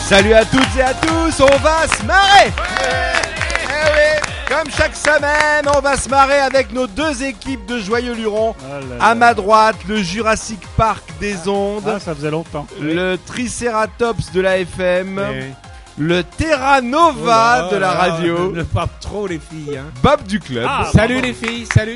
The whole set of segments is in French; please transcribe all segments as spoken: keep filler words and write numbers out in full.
Salut à toutes et à tous, on va se marrer. Eh oui, comme chaque semaine, on va se marrer avec nos deux équipes de joyeux lurons. Oh là là. À ma droite, le Jurassic Park des ondes. Ah, ça faisait longtemps. Le Triceratops de la F M. Oui. Le Terra Nova oh là, de la radio. Ne pas trop les filles. Hein. Bob du club. Ah, salut les filles, salut.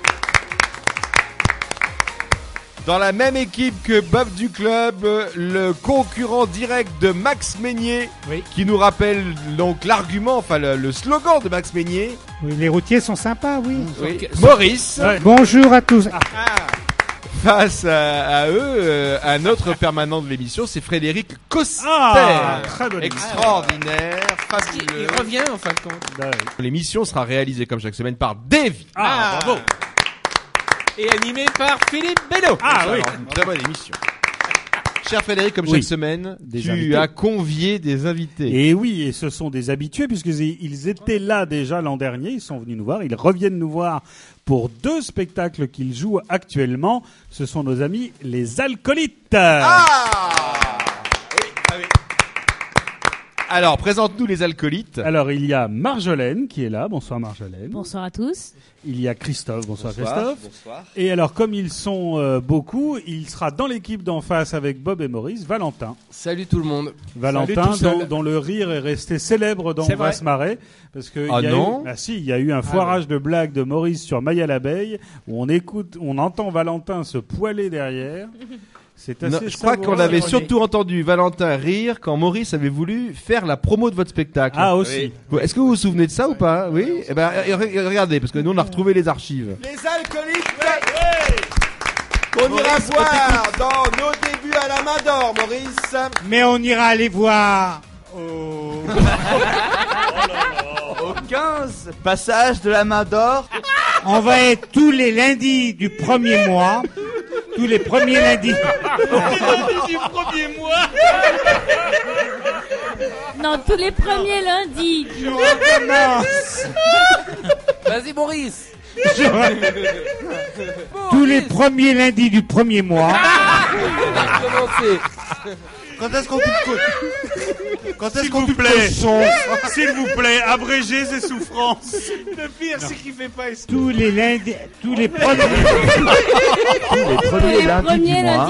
Dans la même équipe que Bob du club, le concurrent direct de Max Meignier, oui. Qui nous rappelle donc l'argument, enfin le, le slogan de Max Meignier. Oui, les routiers sont sympas, oui. oui. Maurice. Ouais. Bonjour à tous. Ah. Face à, à eux, euh, un autre permanent de l'émission, c'est Frédéric Coster. Ah, très bon. Extraordinaire, fabuleux. Il revient en fin de compte. Ouais. L'émission sera réalisée comme chaque semaine par Davy. Ah, ah bravo. Et animé par Philippe Bello. Ah oui, une très bonne émission. Cher Frédéric, comme chaque oui, semaine, tu invités. as convié des invités. Et oui, et ce sont des habitués puisqu'ils étaient là déjà l'an dernier, ils sont venus nous voir, ils reviennent nous voir pour deux spectacles qu'ils jouent actuellement. Ce sont nos amis les Alcoolites. Ah oui, ah oui. Alors, présente-nous les Alcoolites. Alors, il y a Marjolaine qui est là. Bonsoir Marjolaine. Bonsoir à tous. Il y a Christophe. Bonsoir, bonsoir Christophe. Bonsoir. Et alors, comme ils sont euh, beaucoup, il sera dans l'équipe d'en face avec Bob et Maurice, Valentin. Salut tout le monde. Valentin, dont, dont le rire est resté célèbre dans On va se marrer. Parce que ah il y a non eu, ah si, il y a eu un foirage ah ouais. de blagues de Maurice sur Maya l'abeille, où on écoute, on entend Valentin se poiler derrière. C'est assez non, je crois qu'on avait surtout entendu Valentin rire quand Maurice avait voulu faire la promo de votre spectacle. Ah aussi. Oui. Est-ce que vous vous souvenez de ça oui. ou pas? Oui. oui. Eh ben regardez, parce que nous on a retrouvé les archives. Les Alcoolites. Oui. On ira voir dans nos débuts à la main d'or, Maurice. Mais on ira les voir au... au quinze passage de la main d'or. On va être tous les lundis du premier mois. Tous les premiers lundis. du premier mois. Non, tous les premiers lundis. Je recommence. Vas-y, Maurice. Je... Tous les premiers lundis du premier mois. Quand est-ce qu'on coupe Quand est-ce qu'on coupe le son? S'il vous plaît, abrégez ces souffrances. Le pire, c'est qu'il fait pas exprès. Tous les lundis, tous les premiers, tous les premiers lundis du mois.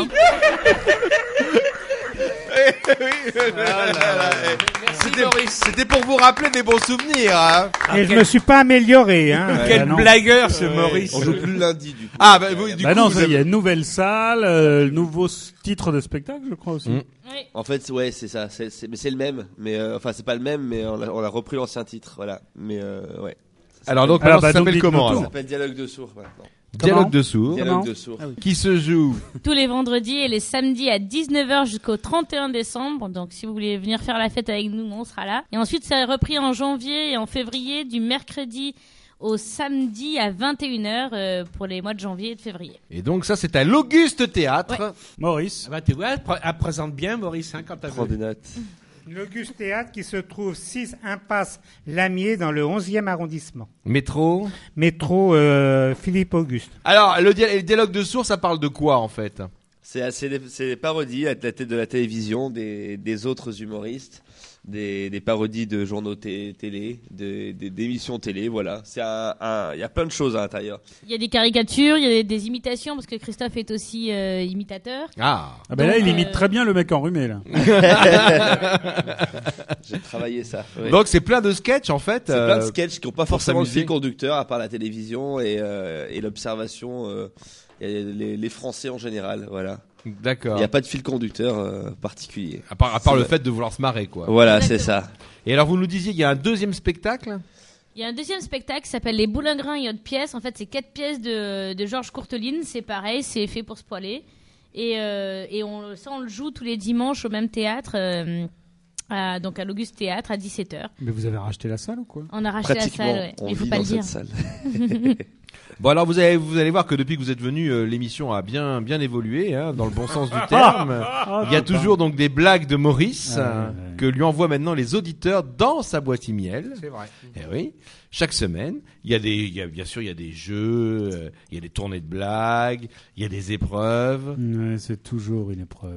C'était pour vous rappeler des bons souvenirs. Hein. Et je me suis pas amélioré. Hein. Ouais, Quel bah blagueur ce ouais, Maurice. On joue plus le lundi du coup. Ah bah, vous, du bah coup, non, vous il avez... y a une nouvelle salle, euh, nouveau titre de spectacle, je crois aussi. Mmh. Oui. En fait, ouais, c'est ça. C'est, c'est, mais c'est le même. Mais euh, enfin, c'est pas le même, mais on a, on a repris l'ancien titre, voilà. Mais euh, ouais. Ça alors donc, alors, bah, ça donc, s'appelle comment? Ça s'appelle Dialogue de sourds maintenant. Dialogue de sourds. Dialogue de sourds. Ah oui. Qui se joue tous les vendredis et les samedis à dix-neuf heures jusqu'au trente et un décembre. Donc si vous voulez venir faire la fête avec nous, on sera là. Et ensuite, ça est repris en janvier et en février, du mercredi au samedi à vingt et une heures euh, pour les mois de janvier et de février. Et donc ça, c'est à l'Auguste Théâtre. Ouais. Maurice. Ah bah tu vois, elle, pr- elle présente bien Maurice hein, quand t'as Prends des notes. L'Auguste Théâtre qui se trouve six impasse Lamier dans le onzième arrondissement. Métro Métro euh, Philippe Auguste. Alors, le, dia- le dialogue de sourds, ça parle de quoi en fait? C'est, c'est, des, c'est des parodies à la tête de la télévision, des, des autres humoristes, des, des parodies de journaux t- télé, de, des, d'émissions télé, voilà. C'est un, un, il y a plein de choses à l'intérieur. Il y a des caricatures, il y a des, des imitations parce que Christophe est aussi euh, imitateur. Ah. Ah ben donc, là, il imite euh... très bien le mec enrhumé là. J'ai travaillé ça. Ouais. Donc c'est plein de sketchs en fait. C'est euh, plein de sketchs qui n'ont pas forcément le s'amuser. fil conducteur à part la télévision et, euh, et l'observation. Euh, et les, les Français en général, voilà. D'accord. Il n'y a pas de fil conducteur euh, particulier. À part, à part c'est le vrai. fait de vouloir se marrer, quoi. Voilà, Exactement. c'est ça. Et alors, vous nous disiez, il y a un deuxième spectacle? Il y a un deuxième spectacle qui s'appelle Les Boulingrins et autres pièces. En fait, c'est quatre pièces de, de Georges Courteline. C'est pareil, c'est fait pour se poiler. Et, euh, et on, ça, on le joue tous les dimanches au même théâtre, euh, à, donc à l'Auguste Théâtre à dix-sept heures. Mais vous avez racheté la salle ou quoi? On a racheté la Pratiquement, salle, ouais. on Il faut vit pas dans le dire. cette salle. Bon, alors, vous allez, vous allez voir que depuis que vous êtes venu, euh, l'émission a bien, bien évolué, hein, dans le bon sens du terme. Il y a toujours donc des blagues de Maurice, Ah, euh, ouais, ouais. que lui envoient maintenant les auditeurs dans sa boîte e-mail. C'est vrai. Eh oui. Chaque semaine, il y a des, il y a, bien sûr, il y a des jeux, euh, il y a des tournées de blagues, il y a des épreuves. Ouais, c'est toujours une épreuve.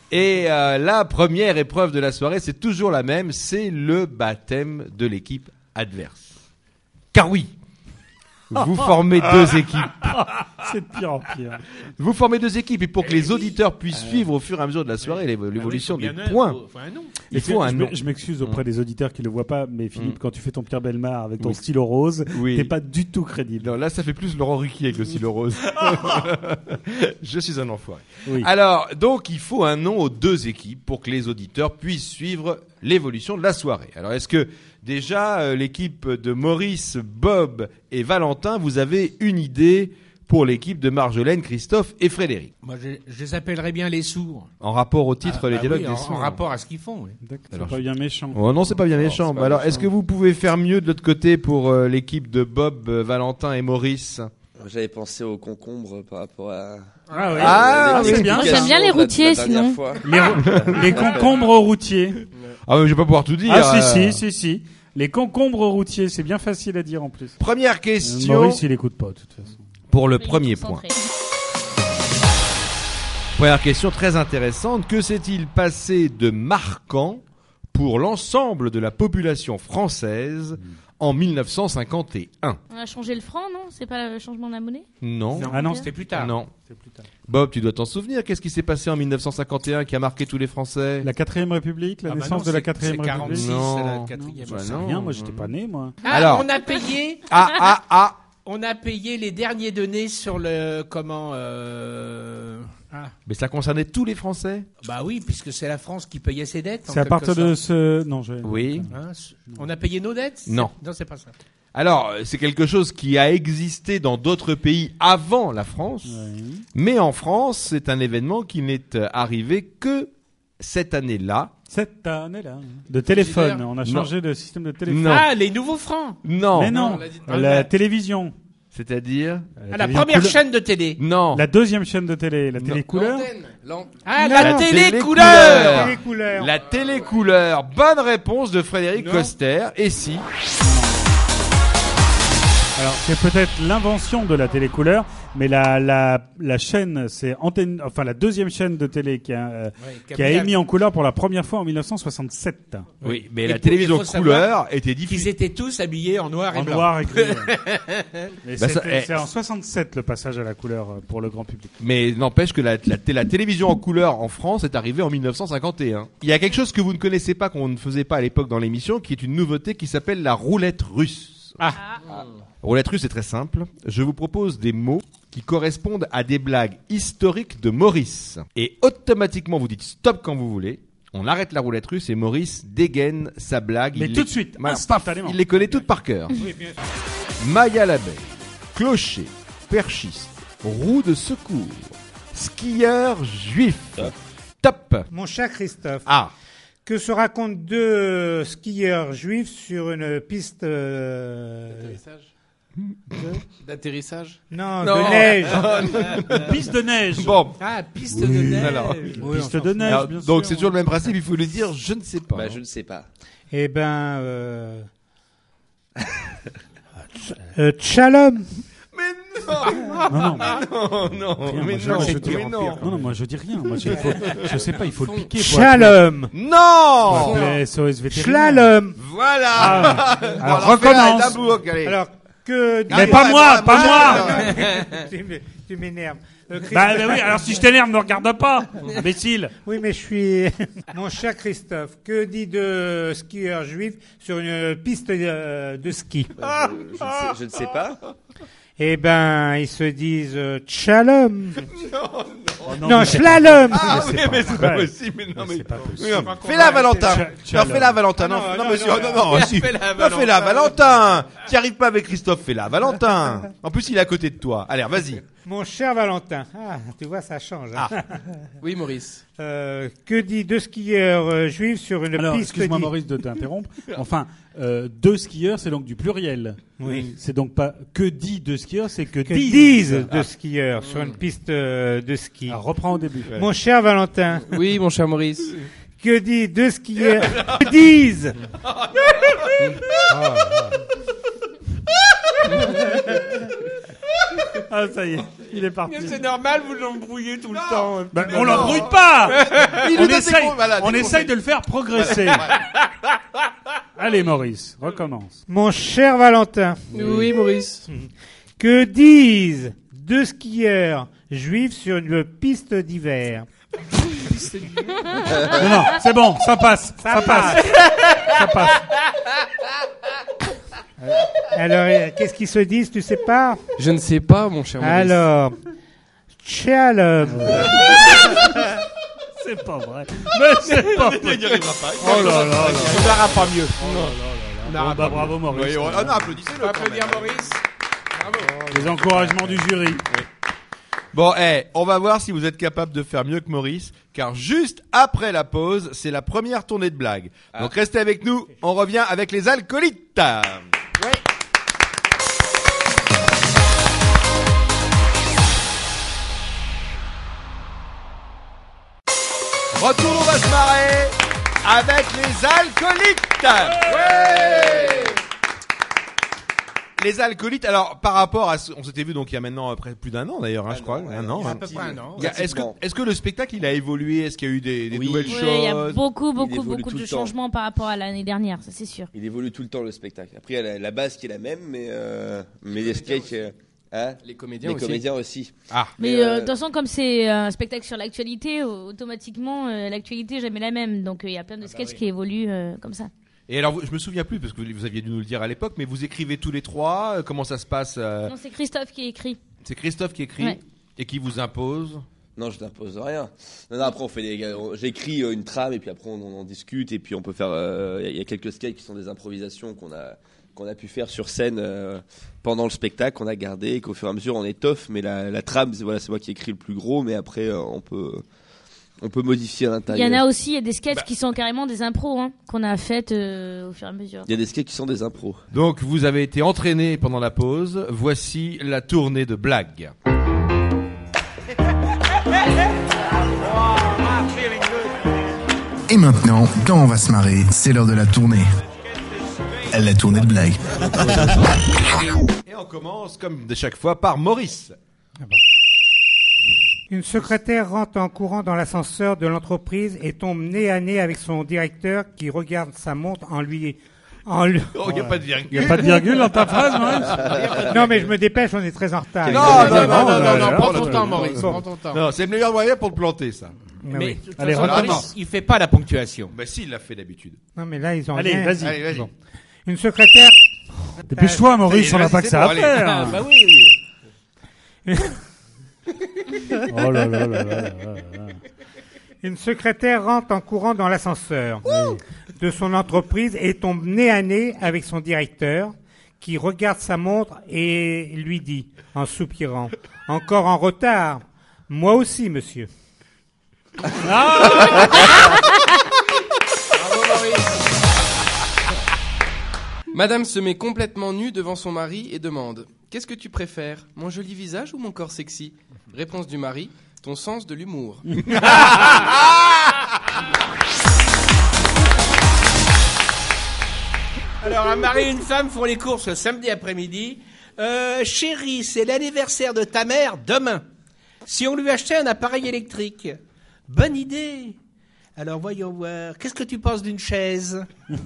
Et euh, la première épreuve de la soirée, c'est toujours la même, c'est le baptême de l'équipe adverse. Car oui, vous formez deux équipes. C'est de pire en pire. Vous formez deux équipes et pour que les auditeurs puissent suivre au fur et à mesure de la soirée l'évo- l'évolution des points, il faut un je nom. m'e- je m'excuse auprès des auditeurs qui le voient pas, mais Philippe, Mm. quand tu fais ton Pierre Bellemare avec ton Oui. stylo rose, Oui. t'es pas du tout crédible. Non, là, ça fait plus Laurent Ruquier avec le stylo rose. Je suis un enfoiré. Oui. Alors, donc, il faut un nom aux deux équipes pour que les auditeurs puissent suivre l'évolution de la soirée. Alors, est-ce que déjà euh, l'équipe de Maurice, Bob et Valentin, vous avez une idée pour l'équipe de Marjolaine, Christophe et Frédéric? Moi, je, je les appellerais bien les sourds. En rapport au titre, Ah, les bah dialogues oui, des en, sourds. en rapport à ce qu'ils font. Oui. D'accord, c'est Alors, pas bien méchant. Oh non, c'est pas bien Non, méchant. c'est pas Mais alors, méchant. est-ce que vous pouvez faire mieux de l'autre côté pour euh, l'équipe de Bob, euh, Valentin et Maurice? J'avais pensé aux concombres par rapport à. Ah oui. Ah, les c'est bien. Moi, j'aime bien les explications de la- routiers, de la dernière sinon. fois. Les, rou- les concombres routiers. Ah, mais je vais pas pouvoir tout dire. Ah euh. si, si, si, si. Les concombres routiers, c'est bien facile à dire en plus. Première Euh, question Maurice, il écoute pas, de toute façon. pour le Il est premier point. concentré. Première question très intéressante. Que s'est-il passé de marquant pour l'ensemble de la population française en mille neuf cent cinquante et un? On a changé le franc, non? C'est pas le changement de la monnaie? Non. Ah non, C'était plus tard. Non. c'est plus tard. Bob, tu dois t'en souvenir. Qu'est-ce qui s'est passé en mille neuf cent cinquante et un qui a marqué tous les Français? La quatrième République, la Ah bah naissance non, de la c'est- quatrième c'est République. quarante-six, Non. c'est la Non, quatrième. j'en sais Bah non, rien, moi j'étais non. pas né, moi. Ah, Alors. on a payé, Ah, ah, ah. on a payé les derniers donnés sur le comment euh... ah. Mais ça concernait tous les Français? Bah oui, puisque c'est la France qui payait ses dettes. en C'est à quelque partir de sorte. ce... Non, je... Oui. Hein, c- on a payé nos dettes? Non. C'est- Non, c'est pas ça. Alors, c'est quelque chose qui a existé dans d'autres pays avant la France. Ouais. Mais en France, c'est un événement qui n'est euh, arrivé que cette année-là. Cette année-là. De téléphone, Frigidaire. on a changé de système de téléphone. Non. Ah, les nouveaux francs. Non. Mais non, on l'a dit tout la à l'heure. télévision. C'est-à-dire Ah, la télévision première couleur- chaîne de télé. Non. La deuxième chaîne de télé, la Non. télé couleur. Ah, Non, la la télé télé couleur. Les couleurs. La télécouleur. Bonne réponse de Frédéric Non. Coster. Et si? Alors, c'est peut-être l'invention de la télécouleur, mais la, la, la chaîne, c'est antenne, enfin, la deuxième chaîne de télé qui a, euh, qui a émis en couleur pour la première fois en mille neuf cent soixante-sept. Oui, mais Et la pour- télévision il faut savoir couleur était Qu'ils diffusée. étaient tous habillés en noir et En blanc. noir et gris. ouais. Mais Bah, ça- c'était- eh. c'est en soixante-sept le passage à la couleur euh, pour le grand public. Mais n'empêche que la, la, té- la télévision en couleur en France est arrivée en mille neuf cent cinquante et un. Il y a quelque chose que vous ne connaissez pas, qu'on ne faisait pas à l'époque dans l'émission, qui est une nouveauté qui s'appelle la roulette russe. Ah. Roulette russe, c'est très simple. Je vous propose des mots qui correspondent à des blagues historiques de Maurice. Et automatiquement, vous dites stop quand vous voulez. On arrête la roulette russe et Maurice dégaine sa blague. Mais Il tout les- de suite, Voilà, instantanément. Il les connaît toutes par cœur. Maya l'abeille, clocher, perchiste, roue de secours, skieur juif. Top. Mon cher Christophe, Ah, que se racontent deux skieurs juifs sur une piste euh, D'atterrissage. non, Non. de neige. Piste de neige. bon. Ah, piste Oui. de neige. Alors, Oui, Piste on de s'en neige, Alors, bien sûr. donc c'est toujours le même principe, il faut le dire, je ne sais pas. Bah, je ne sais pas. Eh ben, euh... euh, Shalom. Mais non, Non, non, non, non, rien, mais moi, je- non, je dis- mais non. non, non, moi je dis rien. Moi, je, il faut- je sais pas, il faut le piquer. Faut Shalom. Non. appeler S O S vétérinaire. Slalom. Voilà. Ah, Bon, alors, fais-la, recommence. Dabouk, allez. Alors, que dit... Mais pas moi, pas moi. tu m'é- tu m'énerves. Euh, Christophe- Bah, bah oui, alors si je t'énerve, ne regarde pas, imbécile. Oui, mais je suis... Mon cher Christophe, que dit deux skieurs juifs sur une piste euh, de ski? Euh, je, ne sais, je ne sais pas. Eh ben, ils se disent euh, Shalom. Oh, Non, mais c'est slalom. Ah oui, mais c'est pas vrai. possible. Mais non, Mais mais c'est pas possible. Oui, non. Fais-la, Valentin. Ch- Non, Shalom. fais-la, Valentin. Non, Non, non, non, monsieur. non, Non, non, non, si. Fais-la, Non, fais-la, Valentin. Tu arrives pas avec Christophe, fais-la, Valentin. En plus, il est à côté de toi. Allez, vas-y. Mon cher Valentin. Ah, tu vois, ça change. hein. Oui, Maurice. Euh, que dit deux skieurs euh, juifs sur une Alors, piste excuse-moi di- Maurice de t'interrompre. Enfin, euh, deux skieurs, c'est donc du pluriel. Oui. C'est donc pas que dit deux skieurs, c'est que, Que disent. disent deux skieurs sur une piste euh, de ski? Alors, reprends au début. Mon cher Valentin. Oui, mon cher Maurice. Que dit deux skieurs Que disent Ah, ça y est, il est parti. C'est normal, vous l'embrouillez tout le temps. Ben, on l'embrouille pas. Il on nous donne essaye, des con- voilà, on des essaye conseils. de le faire progresser. Allez, Maurice, recommence. Mon cher Valentin, Oui, Maurice. que disent deux skieurs juifs sur une piste d'hiver? Non, non, c'est bon, ça passe, ça, passe, ça passe. Alors, euh, qu'est-ce qu'ils se disent, tu sais pas? Je ne sais pas, mon cher Maurice. Alors, Shalom. C'est pas vrai. Mais c'est pas vrai. Il n'y arrivera pas. Oh là là là. On n'aura pas mieux. Bon, bah, bravo, Maurice. Oui, on, ah non, applaudissez-le. On peut quand applaudir même. Maurice. Bravo. Les encouragements du jury. Bon, eh, on va voir si vous êtes capable de faire mieux que Maurice, car juste après la pause, c'est la première tournée de blagues. Donc restez avec nous, on revient avec les alcoolites. Retour, on va se marrer avec les alcoolites. Ouais. Les alcoolites, alors par rapport à ce, on s'était vu donc il y a maintenant après plus d'un an d'ailleurs, hein, je crois, un an. À hein. peu près un an. Il y a- Est-ce que, est-ce que le spectacle il a évolué? Est-ce qu'il y a eu des, des Oui. nouvelles Oui, choses? il y a beaucoup, beaucoup, évolue beaucoup tout de le temps. changements par rapport à l'année dernière, ça c'est sûr. Il évolue tout le temps le spectacle. Après, il y a la, la base qui est la même, mais, euh, mais les sketchs. euh, hein Les comédiens les aussi. comédiens aussi. Ah, Mais Mais, euh, euh, de toute façon, comme c'est un spectacle sur l'actualité, euh, automatiquement, euh, l'actualité est jamais la même. Donc euh, il y a plein de sketchs qui évoluent euh, comme ça. et alors vous- je me souviens plus parce que vous, vous aviez dû nous le dire à l'époque, mais vous écrivez tous les trois. euh, Comment ça se passe? euh, Non, c'est Christophe qui écrit. C'est Christophe qui écrit Ouais. et qui vous impose. Non, je n'impose rien. Non, non, après, on fait des, on- j'écris euh, une trame et puis après, on, on en discute et puis on peut faire. euh, Il y, a- il y a quelques sketchs qui sont des improvisations qu'on a qu'on a pu faire sur scène euh, pendant le spectacle, qu'on a gardé et qu'au fur et à mesure on étoffe. Mais la, la trame, c'est voilà, c'est moi qui écris le plus gros, mais après, euh, on peut on peut modifier à Il l'intérieur. y en a aussi, il y a des sketchs qui sont carrément des impros hein, qu'on a faites euh, au fur et à mesure. Il y a des sketchs qui sont des impros. Donc vous avez été entraîné pendant la pause. Voici la tournée de blagues. Et maintenant, quand on va se marrer, c'est l'heure de la tournée. La tournée de blagues. Et on commence comme de chaque fois par Maurice. Une secrétaire rentre en courant dans l'ascenseur de l'entreprise et tombe nez à nez avec son directeur qui regarde sa montre en lui... En lui... Oh, il n'y a pas de Il n'y virgule. a pas de virgule dans ta phrase, Maurice? Non, mais je me dépêche, on est très en retard. Non, Non, non, non, non, non, là, non, là, prends là, ton là, temps, là, Maurice, là. prends ton temps. Non, c'est le meilleur moyen pour te planter, ça. Mais Mais oui. de toute Allez, façon, recommence. Maurice, il fait pas la ponctuation. Bah si, il l'a fait d'habitude. Non, mais là, ils ont Allez, rien. vas-y. Allez, vas-y. Bon. Une secrétaire... Dépêche-toi, Maurice, on n'a vas-y, pas que c'est ça bon, à allez. faire. Ah, bah oui. Oh là là là là là là. Une secrétaire rentre en courant dans l'ascenseur de son entreprise et tombe nez à nez avec son directeur qui regarde sa montre et lui dit en soupirant « Encore en retard ? Moi aussi, monsieur. Bravo, Maurice. Madame se met complètement nue devant son mari et demande « Qu'est-ce que tu préfères, mon joli visage ou mon corps sexy ?» Réponse du mari « Ton sens de l'humour. » Alors, un mari et une femme font les courses le samedi après-midi. Euh, chérie, c'est l'anniversaire de ta mère demain. Si on lui achetait un appareil électrique. Bonne idée. Alors, voyons voir. Qu'est-ce que tu penses d'une chaise?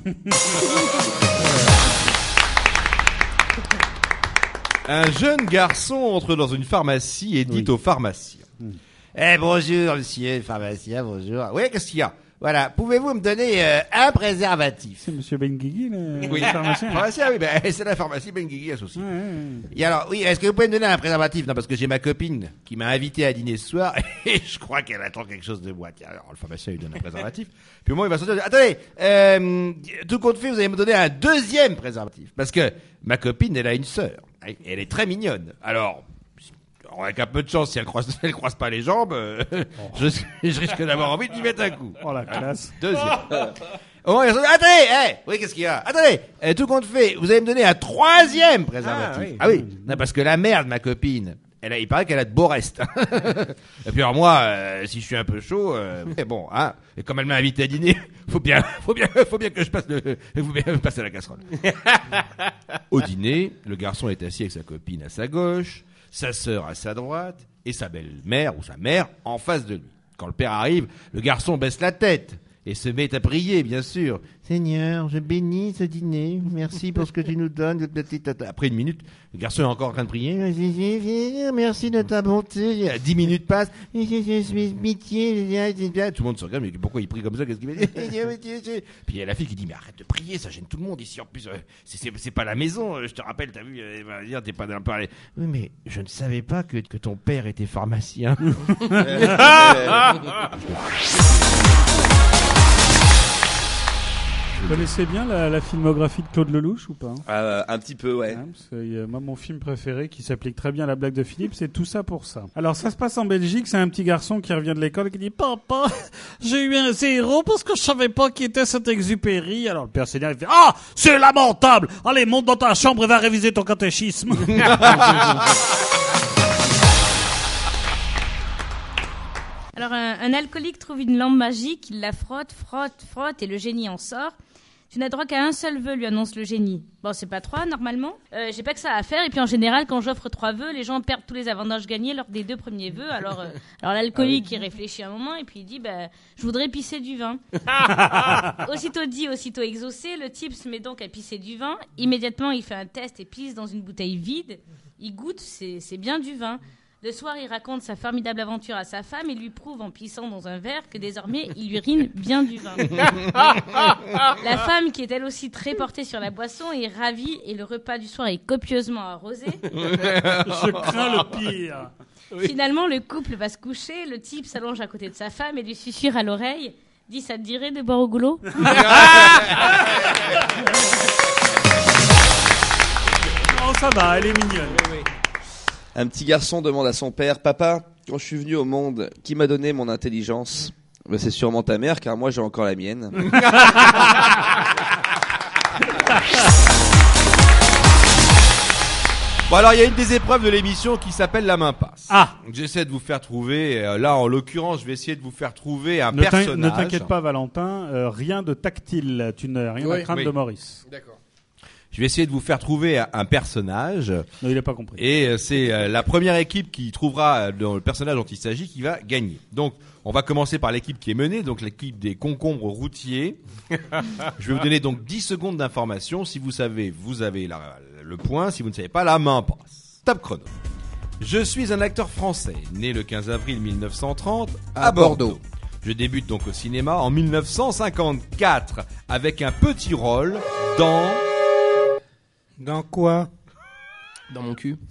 Un jeune garçon entre dans une pharmacie et dit au pharmacien. Eh bonjour monsieur le pharmacien, bonjour. Oui, qu'est-ce qu'il y a? Voilà, pouvez-vous me donner euh, un préservatif? C'est Monsieur Benguigui, le Oui, pharmacien. pharmacien, oui, ben, c'est la pharmacie Benguigui associée. Ouais, ouais. Et alors, oui, est-ce que vous pouvez me donner un préservatif? Non, parce que j'ai ma copine qui m'a invité à dîner ce soir et je crois qu'elle attend quelque chose de moi. Tiens, alors le pharmacien lui donne un préservatif. Puis au moment où il va sortir, il dit, attendez, euh, tout compte fait, vous allez me donner un deuxième préservatif. Parce que ma copine, elle a une sœur. Elle est très mignonne. Alors, avec un peu de chance, si elle croise, elle croise pas les jambes, euh, je, je risque d'avoir envie de lui mettre un coup. Oh la classe. Deuxième. Au moment où il va sortir, attendez, hey, oui, qu'est-ce qu'il y a? Attendez, euh, tout compte fait, vous allez me donner un troisième préservatif. Ah oui, non, parce que la mère de ma copine, elle a, il paraît qu'elle a de beaux restes. Et puis alors moi, euh, si je suis un peu chaud, euh, mais bon, hein, et comme elle m'a invité à dîner, faut bien, faut bien, faut bien que je passe le, faut bien passer la casserole. Au dîner, le garçon est assis avec sa copine à sa gauche, sa sœur à sa droite et sa belle-mère ou sa mère en face de lui. Quand le père arrive, le garçon baisse la tête et se met à prier, bien sûr. Seigneur, je bénis ce dîner. Merci pour ce que tu nous donnes. Après une minute, le garçon est encore en train de prier. Merci de ta bonté. Dix minutes passent. Je suis pitié. Tout le monde se regarde. Mais pourquoi il prie comme ça? Qu'est-ce qu'il fait? Puis il y a la fille qui dit, mais arrête de prier, ça gêne tout le monde ici. En plus, c'est, c'est, c'est pas la maison. Je te rappelle, t'as vu, elle va dire, t'es pas dans le parler. Oui, mais je ne savais pas que, que ton père était pharmacien. Vous connaissez bien la, la filmographie de Claude Lelouch ou pas? euh, Un petit peu, ouais. ouais parce que, euh, moi, mon film préféré, qui s'applique très bien à la blague de Philippe, c'est Tout ça pour ça. Alors, ça se passe en Belgique. C'est un petit garçon qui revient de l'école et qui dit « Papa, j'ai eu un zéro parce que je savais pas qui était cet Exupéry. » Alors, le père Seigneur, il fait « Ah, c'est lamentable. Allez, monte dans ta chambre et va réviser ton catéchisme. » Alors, un, un alcoolique trouve une lampe magique, il la frotte, frotte, frotte, et le génie en sort. Tu n'as droit qu'à un seul vœu, lui annonce le génie. Bon, c'est pas trois, normalement. Euh, j'ai pas que ça à faire, et puis en général, quand j'offre trois vœux, les gens perdent tous les avantages gagnés lors des deux premiers vœux. Alors, euh, alors l'alcoolique, il réfléchit un moment, et puis il dit, bah, je voudrais pisser du vin. Aussitôt dit, aussitôt exaucé, le type se met donc à pisser du vin. Immédiatement, il fait un test et pisse dans une bouteille vide. Il goûte, c'est, c'est bien du vin. Le soir, il raconte sa formidable aventure à sa femme et lui prouve en pissant dans un verre que désormais, il urine bien du vin. La femme, qui est elle aussi très portée sur la boisson, est ravie et le repas du soir est copieusement arrosé. Je crains le pire. Oui. Finalement, le couple va se coucher, le type s'allonge à côté de sa femme et lui susurre à l'oreille « Dis, ça te dirait de boire au goulot ?» Non, ça va, elle est mignonne. Oui, oui. Un petit garçon demande à son père, papa, quand je suis venu au monde, qui m'a donné mon intelligence? Ben, c'est sûrement ta mère, car moi j'ai encore la mienne. Bon, alors il y a une des épreuves de l'émission qui s'appelle la main passe. Ah, j'essaie de vous faire trouver. Euh, là, en l'occurrence, je vais essayer de vous faire trouver un ne personnage. Ne t'inquiète pas, Valentin. Euh, rien de tactile. Tu n'as rien oui, à craindre oui. de Maurice. D'accord. Je vais essayer de vous faire trouver un personnage. Non, il n'a pas compris. Et c'est la première équipe qui trouvera le personnage dont il s'agit qui va gagner. Donc, on va commencer par l'équipe qui est menée, donc l'équipe des concombres routiers. Je vais vous donner donc dix secondes d'information. Si vous savez, vous avez la, le point. Si vous ne savez pas, la main passe. Top chrono. Je suis un acteur français, né le quinze avril mille neuf cent trente à, à Bordeaux. Bordeaux. Je débute donc au cinéma en mille neuf cent cinquante-quatre avec un petit rôle dans... Dans quoi? Dans mon cul.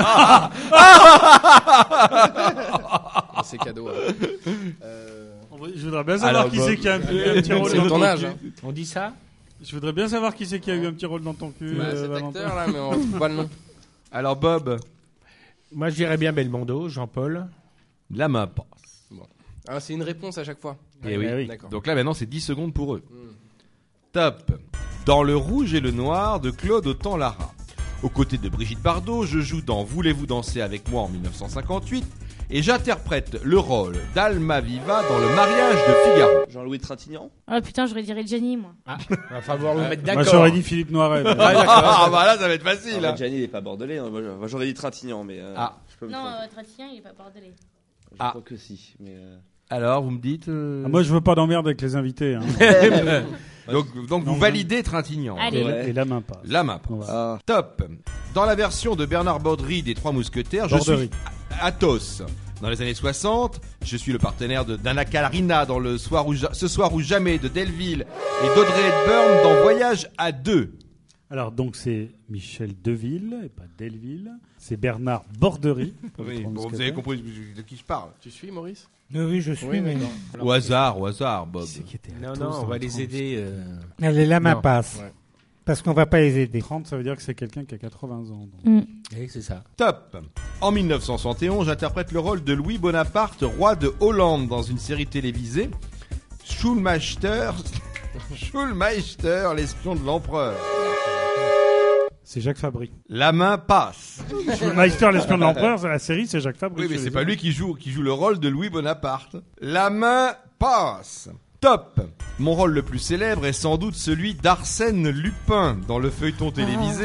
C'est cadeau. Hein. Euh... Je voudrais bien savoir Alors, qui bah, c'est qui a un, un petit rôle dans ton âge. Hein. On dit ça? Je voudrais bien savoir qui c'est qui a eu un petit rôle dans ton cul. Bah, euh, cet acteur là, mais on trouve pas le nom. Alors Bob. Moi je dirais bien Belmondo, Jean-Paul. La main passe. Bon. Ah, c'est une réponse à chaque fois. Et oui. oui. D'accord. Donc là maintenant c'est dix secondes pour eux. Mm. Top. Dans Le Rouge et le Noir de Claude Autant-Lara. Aux côtés de Brigitte Bardot, je joue dans Voulez-vous danser avec moi en mille neuf cent cinquante-huit et j'interprète le rôle d'Almaviva dans Le mariage de Figaro. Jean-Louis Trintignant. Oh putain, j'aurais dit Reggiani, moi. Ah, va falloir nous mettre d'accord. Moi j'aurais dit Philippe Noiret. Mais... ah, ah bah là ça va être facile. Ah, Reggiani il est pas bordelais, hein. Moi j'aurais dit Trintignant, mais. Euh, ah. Je peux non, euh, Trintignant il est pas bordelais. Je ah. crois que si, mais. Euh... Alors vous me dites. Euh... Ah, moi je veux pas d'emmerde avec les invités. Hein. Donc, donc vous validez Trintignant. Allez. Ouais. Et la main passe. La main passe. Ouais. Ah. Top. Dans la version de Bernard Baudry des Trois Mousquetaires, Borderie. Je suis Athos. Dans les années soixante, je suis le partenaire de d'Anna Kalarina dans le soir où Ce soir ou jamais de Delville et d'Audrey Hepburn dans Voyage à deux. Alors donc c'est Michel Deville et pas Delville. C'est Bernard Borderie. Oui, bon, vous avez compris de qui je parle. Tu suis Maurice? Oui, je suis. Oui, mais non. Au hasard, au hasard, Bob. Non, non, on va les aider. Euh... Allez, la main passe. Ouais. Parce qu'on va pas les aider. trente, ça veut dire que c'est quelqu'un qui a quatre-vingts ans. Donc. Mm. Oui, c'est ça. Top. En mille neuf cent soixante et onze, j'interprète le rôle de Louis Bonaparte, roi de Hollande, dans une série télévisée, Schulmeister, Schulmeister, l'espion de l'empereur. C'est Jacques Fabry. La main passe. Schulmeister, l'espion de l'empereur, la série, c'est Jacques Fabry. Oui, mais c'est pas lui qui joue, qui joue le rôle de Louis Bonaparte. La main passe. Top. Mon rôle le plus célèbre est sans doute celui d'Arsène Lupin dans le feuilleton télévisé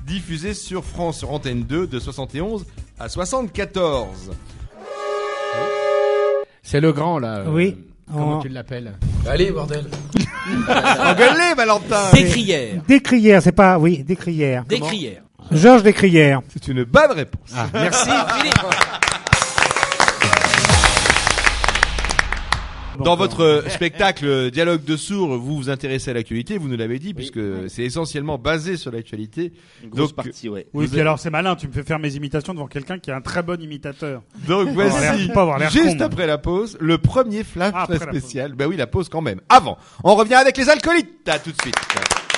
diffusé sur France, sur Antenne deux, de soixante et onze à soixante-quatorze. C'est le grand, là. euh, Oui. Comment En- tu l'appelles? Allez, bordel. Engueulez, Valentin! Décrière. Descrières, c'est pas, oui, Descrières. Décrière. Georges Descrières. C'est une bonne réponse. Ah. Merci, Philippe. Dans votre spectacle Dialogue de sourds, vous vous intéressez à l'actualité, vous nous l'avez dit, puisque c'est essentiellement basé sur l'actualité. Une grosse Donc, partie, ouais. Oui, Vous puis êtes- alors c'est malin, tu me fais faire mes imitations devant quelqu'un qui est un très bon imitateur. Donc Pas avoir voici, l'air- pas avoir l'air juste con, moi. après la pause, le premier flash Ah, très après la pause. spécial. Ben oui, la pause quand même. Avant, on revient avec les alcoolites. À tout de suite.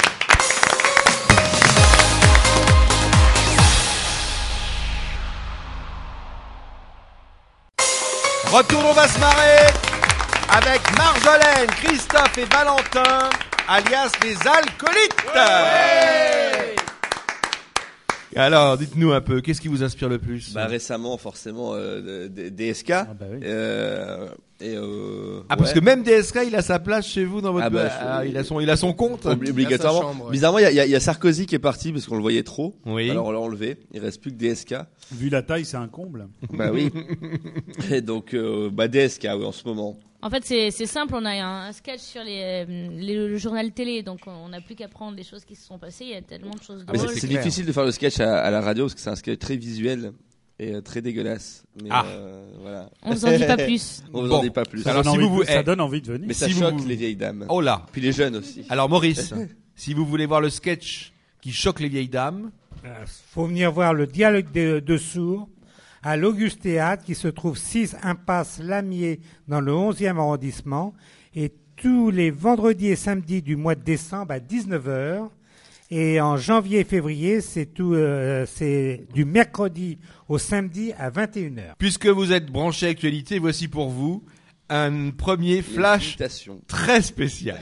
Retour, on va se marrer avec Marjolaine, Christophe et Valentin, alias les alcoolites. Alors, dites-nous un peu, qu'est-ce qui vous inspire le plus? Bah récemment, forcément, euh, d- D S K. bah oui. euh, et euh, Ah, parce ouais. que même D S K, il a sa place chez vous dans votre... Ah bah, Ah, je- il a son, il a son compte. Obli- obligatoirement. chambre, ouais. Bizarrement, il y a, il y a- il y a Sarkozy qui est parti parce qu'on le voyait trop. Oui. Alors on l'a enlevé. Il reste plus que D S K. Vu la taille, c'est un comble. Bah oui. Et donc, euh, bah D S K, oui, en ce moment. En fait, c'est c'est simple. On a un, un sketch sur les, euh, les- le journal télé, donc on n'a plus qu'à prendre les choses qui se sont passées. Il y a tellement de choses Ah, mais drôles. c'est c'est clair. difficile de faire le sketch à, à la radio parce que c'est un sketch très visuel et euh, très dégueulasse. Mais Ah. euh, voilà. On vous en dit pas plus. On vous Bon. en dit pas plus. Ça, Alors, donne si envie vous de- vous- ça eh. donne envie de venir. Mais ça si vous choque vous- les vieilles dames. Oh là. Puis les jeunes aussi. Alors Maurice, si vous voulez voir le sketch qui choque les vieilles dames, Euh, faut venir voir le dialogue de, de sourds à l'Auguste Théâtre qui se trouve six impasse Lamier dans le onzième arrondissement et tous les vendredis et samedis du mois de décembre à dix-neuf heures. Et en janvier et février, c'est tout, euh, c'est du mercredi au samedi à vingt et une heures. puisque vous êtes branché actualité, voici pour vous un premier flash Félicitations. très spécial.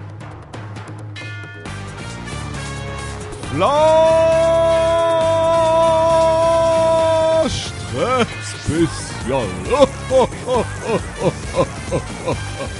Flash très spécial. Oh, oh, oh, oh, oh, oh, oh, oh.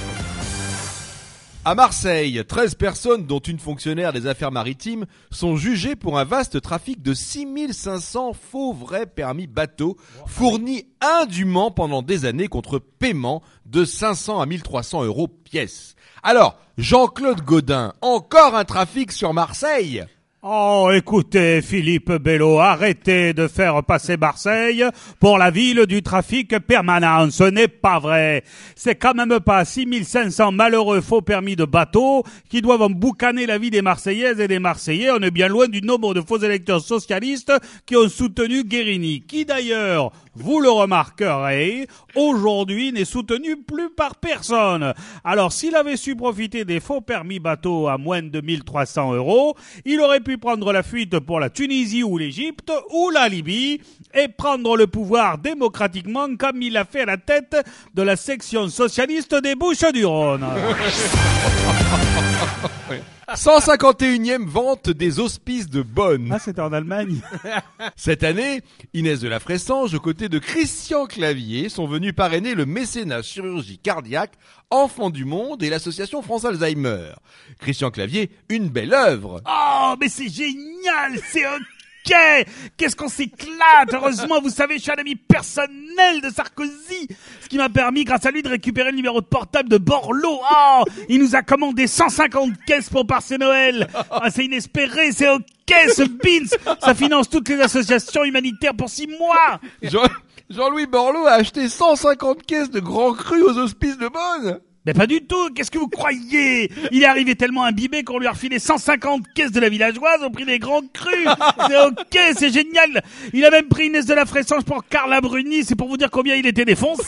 À Marseille, treize personnes, dont une fonctionnaire des affaires maritimes, sont jugées pour un vaste trafic de six mille cinq cents faux vrais permis bateaux fournis indûment pendant des années contre paiement de cinq cents à mille trois cents euros pièce. Alors, Jean-Claude Gaudin, encore un trafic sur Marseille? Oh, écoutez, Philippe Bello, arrêtez de faire passer Marseille pour la ville du trafic permanent. Ce n'est pas vrai. C'est quand même pas six mille cinq cents malheureux faux permis de bateau qui doivent emboucaner la vie des Marseillaises et des Marseillais. On est bien loin du nombre de faux électeurs socialistes qui ont soutenu Guérini, qui d'ailleurs, vous le remarquerez, aujourd'hui n'est soutenu plus par personne. Alors, s'il avait su profiter des faux permis bateau à moins de mille trois cents euros, il aurait pu prendre la fuite pour la Tunisie ou l'Égypte ou la Libye et prendre le pouvoir démocratiquement comme il l'a fait à la tête de la section socialiste des Bouches-du-Rhône. cent cinquante et unième vente des hospices de Bonn. Ah, c'était en Allemagne. Cette année, Inès de la Fressange, aux côtés de Christian Clavier, sont venus parrainer le mécénat chirurgie cardiaque Enfants du Monde et l'association France Alzheimer. Christian Clavier, une belle œuvre. Oh, mais c'est génial, c'est ok. Qu'est-ce qu'on s'éclate. Heureusement, vous savez, je suis un ami personnel de Sarkozy. Ce qui m'a permis, grâce à lui, de récupérer le numéro de portable de Borloo. Oh, il nous a commandé cent cinquante caisses pour passer Noël. Ah, c'est inespéré, c'est ok, ce Beans. Ça finance toutes les associations humanitaires pour six mois. Jean- Jean-Louis Borloo a acheté cent cinquante caisses de Grand Cru aux hospices de Bonn. Mais pas du tout, qu'est-ce que vous croyez? Il est arrivé tellement imbibé qu'on lui a refilé cent cinquante caisses de la villageoise au prix des grands crus. C'est ok, c'est génial. Il a même pris Inès de la Fressange pour Carla Bruni, c'est pour vous dire combien il était défoncé.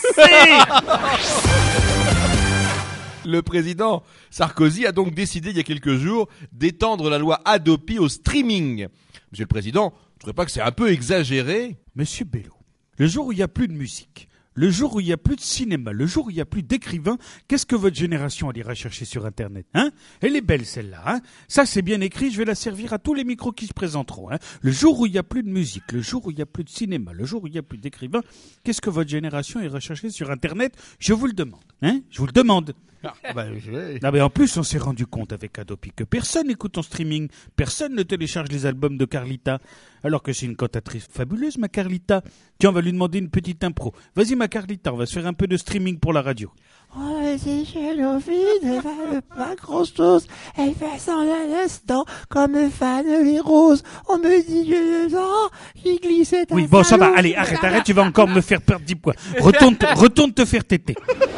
Le président Sarkozy a donc décidé il y a quelques jours d'étendre la loi Hadopi au streaming. Monsieur le Président, je ne trouvez pas que c'est un peu exagéré? Monsieur Bello, le jour où il n'y a plus de musique, Le jour où il n'y a plus de cinéma, le jour où il n'y a plus d'écrivains, qu'est-ce que votre génération elle ira chercher sur Internet, hein? Elle est belle celle-là, hein? Ça c'est bien écrit, je vais la servir à tous les micros qui se présenteront, hein? Le jour où il n'y a plus de musique, le jour où il n'y a plus de cinéma, le jour où il n'y a plus d'écrivains, qu'est-ce que votre génération ira chercher sur Internet? Je vous le demande, hein? Je vous le demande. Ah, bah, je... Non mais en plus on s'est rendu compte avec Adopi que personne n'écoute en streaming, personne ne télécharge les albums de Carlita, alors que c'est une cantatrice fabuleuse ma Carlita. Tiens, on va lui demander une petite impro. Vas-y ma Carlita, on va se faire un peu de streaming pour la radio. Oh, vas-y, j'ai l'envie de faire pas grand-chose. Elle fait ça en un instant, comme fan les roses. On me dit que dedans, qui glissait Oui, bon ça va, allez, arrête, arrête, tu vas encore me faire perdre dix points. Retourne, te, retourne te faire téter.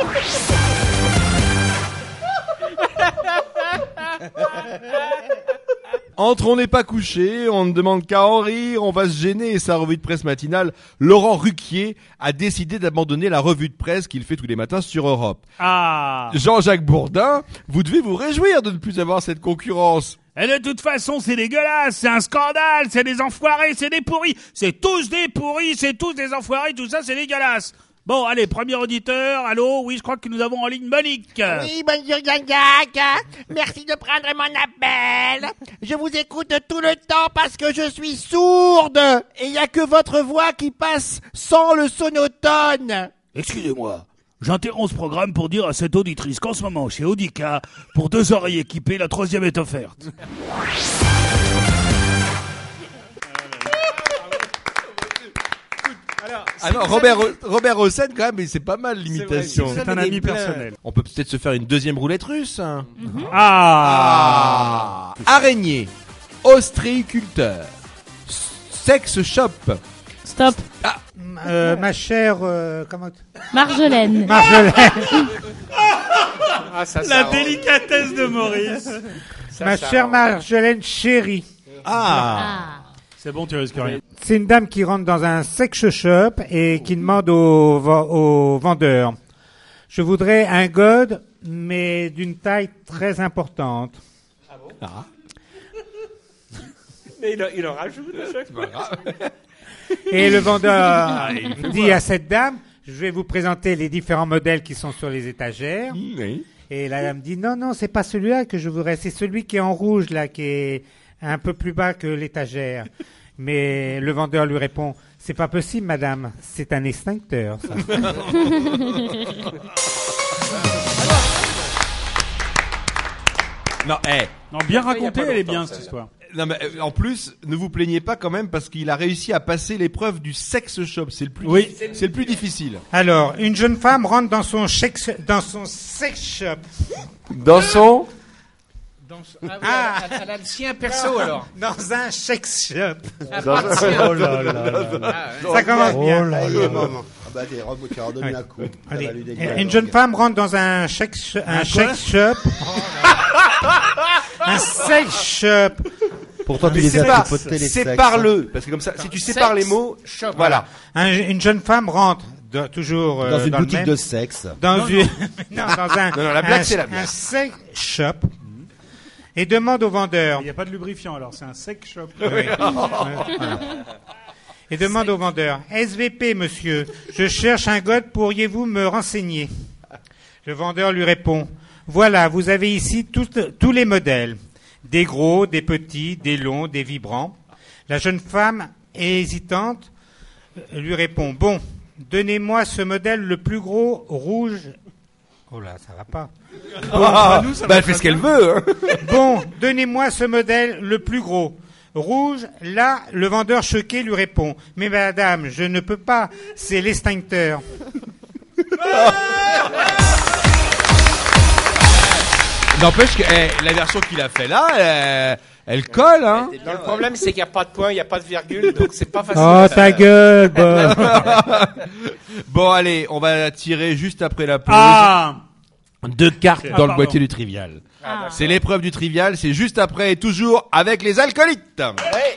Entre on n'est pas couché, on ne demande qu'à en rire, on va se gêner et sa revue de presse matinale, Laurent Ruquier a décidé d'abandonner la revue de presse qu'il fait tous les matins sur Europe. Ah. Jean-Jacques Bourdin, vous devez vous réjouir de ne plus avoir cette concurrence. Et de toute façon, c'est dégueulasse, c'est un scandale, c'est des enfoirés, c'est des pourris, c'est tous des pourris, c'est tous des enfoirés, tout ça c'est dégueulasse. Bon, allez, premier auditeur, allô, oui, je crois que nous avons en ligne Monique. Oui, bonjour Jean-Jacques, merci de prendre mon appel. Je vous écoute tout le temps parce que je suis sourde et il n'y a que votre voix qui passe sans le sonotone. Excusez-moi, j'interromps ce programme pour dire à cette auditrice qu'en ce moment, chez Audica, pour deux oreilles équipées, la troisième est offerte. Ah non, Robert, Robert Hossein, quand même, mais c'est pas mal l'imitation. C'est, c'est un ami personnel. On peut peut-être se faire une deuxième roulette russe. Hein. Mm-hmm. Ah. ah Araignée, ostréiculteur, sex shop. Stop. Ah. Euh, ma chère, euh, comment t- Marjolaine. Marjolaine. Ah, ça, La ça, délicatesse de Maurice. ça, ma ça, chère ça, Marjolaine chérie. Ah. Ah. C'est bon, tu risques rien. C'est une dame qui rentre dans un sex shop et qui demande au, au vendeur. Je voudrais un god, mais d'une taille très importante. Ah bon? Ah. Mais il, il en rajoute à chaque fois. Et le vendeur dit à cette dame, je vais vous présenter les différents modèles qui sont sur les étagères. Oui. Et la dame dit, non, non, c'est pas celui-là que je voudrais, c'est celui qui est en rouge, là, qui est un peu plus bas que l'étagère. Mais le vendeur lui répond, c'est pas possible, madame, c'est un extincteur, ça. Non, eh. Hey. Non, bien raconté, elle est bien, cette histoire. Non, mais euh, en plus, ne vous plaignez pas quand même parce qu'il a réussi à passer l'épreuve du sex shop. C'est le plus, oui. di- c'est le plus difficile. Alors, une jeune femme rentre dans son sex, dans son sex shop. Dans son. Dans, ah, oui, ah. Elle, a, elle a le sien perso alors. Dans un sex shop. Ah, Dans un... Oh là là là là. Ah, ça commence bien. Oh là là. Ah bah t'es Rob qui a redonné Oui. un coup. Allez. Ça va lui Une dégager. jeune femme rentre dans un sex, un Un sex shop. Un sex shop. Pourtant tu Mais les c'est as pas, tripotés les sépare-le, parce que comme ça, si tu sépares les mots, shop, voilà. Un- une jeune femme rentre de- toujours euh, dans une le boutique même- de sexe. dans Non, une non, dans un Non, non, la blague, un, c'est la blague. un sex shop et demande au vendeur Il n'y a pas de lubrifiant, alors c'est un sex shop. Oui. Ouais, voilà. Et demande au vendeur, S V P monsieur, je cherche un god, pourriez-vous me renseigner? Le vendeur lui répond, voilà, vous avez ici tous, tous les modèles, des gros, des petits, des longs, des vibrants. La jeune femme, hésitante, lui répond, bon, donnez-moi ce modèle le plus gros, rouge. Oh là, ça va pas. Ah, bah, elle fait ce qu'elle veut. Hein. Bon, donnez-moi ce modèle le plus gros. Rouge, là, le vendeur choqué lui répond, mais madame, je ne peux pas, c'est l'extincteur. N'empêche que eh, la version qu'il a fait là, elle, elle colle, hein. Non, le problème c'est qu'il n'y a pas de point, il n'y a pas de virgule, donc c'est pas facile. Oh, ta gueule, Bob. Bon, allez, on va tirer juste après la pause. Ah. Deux cartes Ah, dans le pardon. boîtier du trivial. Ah. C'est l'épreuve du trivial, c'est juste après et toujours avec les alcoolites. Ouais.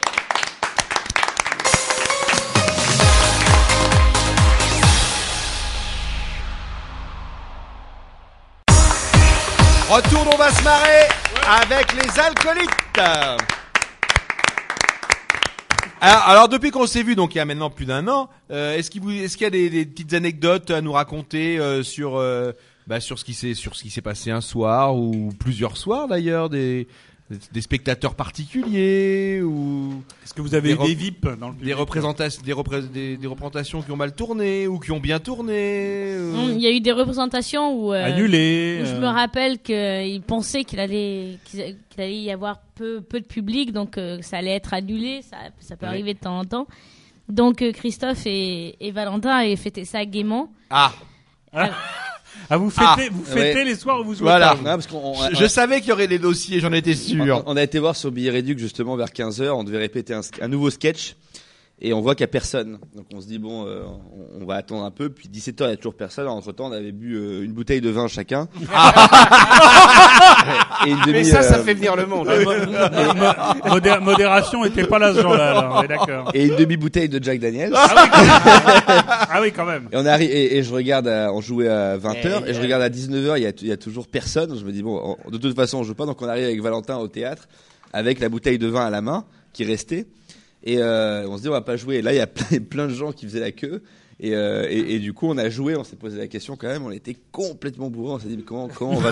Retourne, on va se marrer avec les alcoolites. Alors, alors depuis qu'on s'est vu, donc il y a maintenant plus d'un an, euh, est-ce qu'il vous, est-ce qu'il y a des, des petites anecdotes à nous raconter euh, sur, euh, bah, sur ce qui s'est, sur ce qui s'est passé un soir ou plusieurs soirs d'ailleurs, des, des spectateurs particuliers ou est-ce que vous avez des, eu rep- des V I P dans le public? des représentations, des, repré- des, des représentations qui ont mal tourné ou qui ont bien tourné. euh, Il y a eu des représentations où, euh, Annulées, où je euh. me rappelle qu'il pensait qu'il allait, qu'il, qu'il allait y avoir peu, peu de public, donc euh, ça allait être annulé. Ça, ça peut Oui. arriver de temps en temps. Donc euh, Christophe et, et Valentin avaient fêté ça gaiement. Ah. Ah, vous fêtez, Ah, vous fêtez ouais. les soirs où vous jouez Voilà. pas, vous. Non, parce qu'on- Je, on- je savais qu'il y aurait des dossiers, j'en étais sûr. On, on a été voir sur Billet Réduc justement vers quinze heures, on devait répéter un, un nouveau sketch et on voit qu'il n'y a personne. Donc on se dit bon, euh, on, on va attendre un peu, puis dix-sept heures il n'y a toujours personne. Entre temps on avait bu euh, une bouteille de vin chacun. Et une demi, Mais ça, ça euh, fait venir le monde. Modé- modération était pas là ce jour-là, alors, on est d'accord. Et une demi-bouteille de Jack Daniels. Ah oui, quand même. Et on arrive et, et je regarde, à, on jouait à vingt heures Eh, et je eh. regarde à dix-neuf heures, il y a, il y a toujours personne. Je me dis bon, on- de toute façon on joue pas, donc on arrive avec Valentin au théâtre avec la bouteille de vin à la main qui restait et euh, on se dit on va pas jouer. Et là il y a plein, plein de gens qui faisaient la queue. Et, euh, et, et du coup, on a joué, on s'est posé la question quand même. On était complètement bourrés. On s'est dit mais comment, comment on va.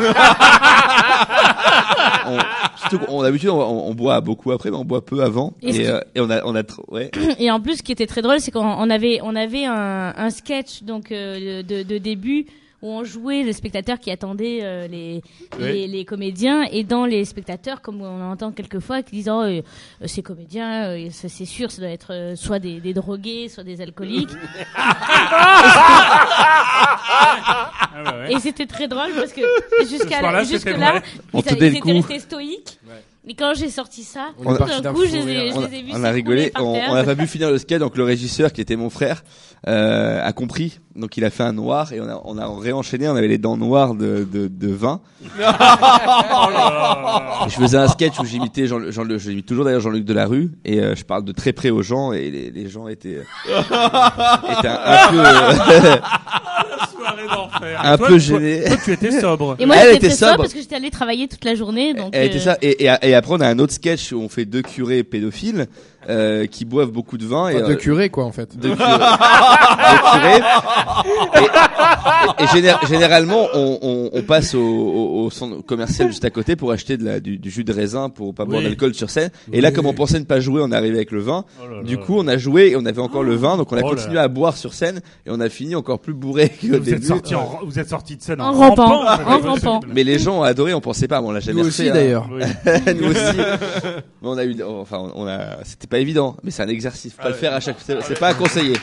on, surtout qu'on d'habitude on, on, on boit beaucoup après, mais on boit peu avant. Et ce Et, qui- euh, et on a, on a, trop- ouais. Et en plus, ce qui était très drôle, c'est qu'on on avait, on avait un, un sketch donc euh, de, de début où on jouait le spectateur qui attendait euh, les, Oui. les les comédiens, et dans les spectateurs, comme on entend quelquefois, qui disent oh, euh, ces comédiens, euh, ça, c'est sûr, ça doit être euh, soit des, des drogués, soit des alcooliques. Ah bah ouais. Et c'était très drôle parce que Ce jusqu'à soir-là, là, c'était jusque là, vrai. On ils, tenait ils le étaient coup. restés stoïques. Et quand j'ai sorti ça, On tout est parti d'un d'un coup, fou je les ai, rire. je On a, les ai vus on a s'écrouler rigolé, par on terre. on n'a pas pu finir le sketch, donc le régisseur qui était mon frère euh, a compris, donc il a fait un noir et on a, on a réenchaîné, on avait les dents noires de, de, de vin. Et je faisais un sketch où j'imitais Jean, Jean, j'imite toujours d'ailleurs Jean-Luc Delarue et euh, je parle de très près aux gens et les, les gens étaient, euh, étaient un, un peu euh, Soirée d'enfer. un Toi, peu toi- gênés. Toi, tu étais sobre. Et moi, Elle j'étais était très sobre sobre. parce que j'étais allée travailler toute la journée, donc. Elle était euh, ça. Et, et, et après, on a un autre sketch où on fait deux curés pédophiles euh, qui boivent beaucoup de vin. Et, Enfin, de euh, curé, quoi, en fait. de curés. de curés. Et, et géné- généralement, on, on, on passe au, au, au centre commercial juste à côté pour acheter de la, du, du jus de raisin pour pas boire Oui. d'alcool sur scène. Et là, comme on pensait ne pas jouer, on est arrivé avec le vin. Oh là Du là. coup, on a joué et on avait encore le vin, donc on a Oh là continué là. à boire sur scène et on a fini encore plus bourré qu'au Vous début. êtes sorti en, vous êtes sorti de scène en, En rampant, c'est pas en possible. rampant. Mais les gens ont adoré, on pensait pas, mais on l'a jamais Nous refait, aussi, hein. d'ailleurs. Oui. Nous aussi. Mais on a eu, enfin, on a, c'était pas évident, mais c'est un exercice. Faut pas le faire à chaque, c'est c'est pas à conseiller.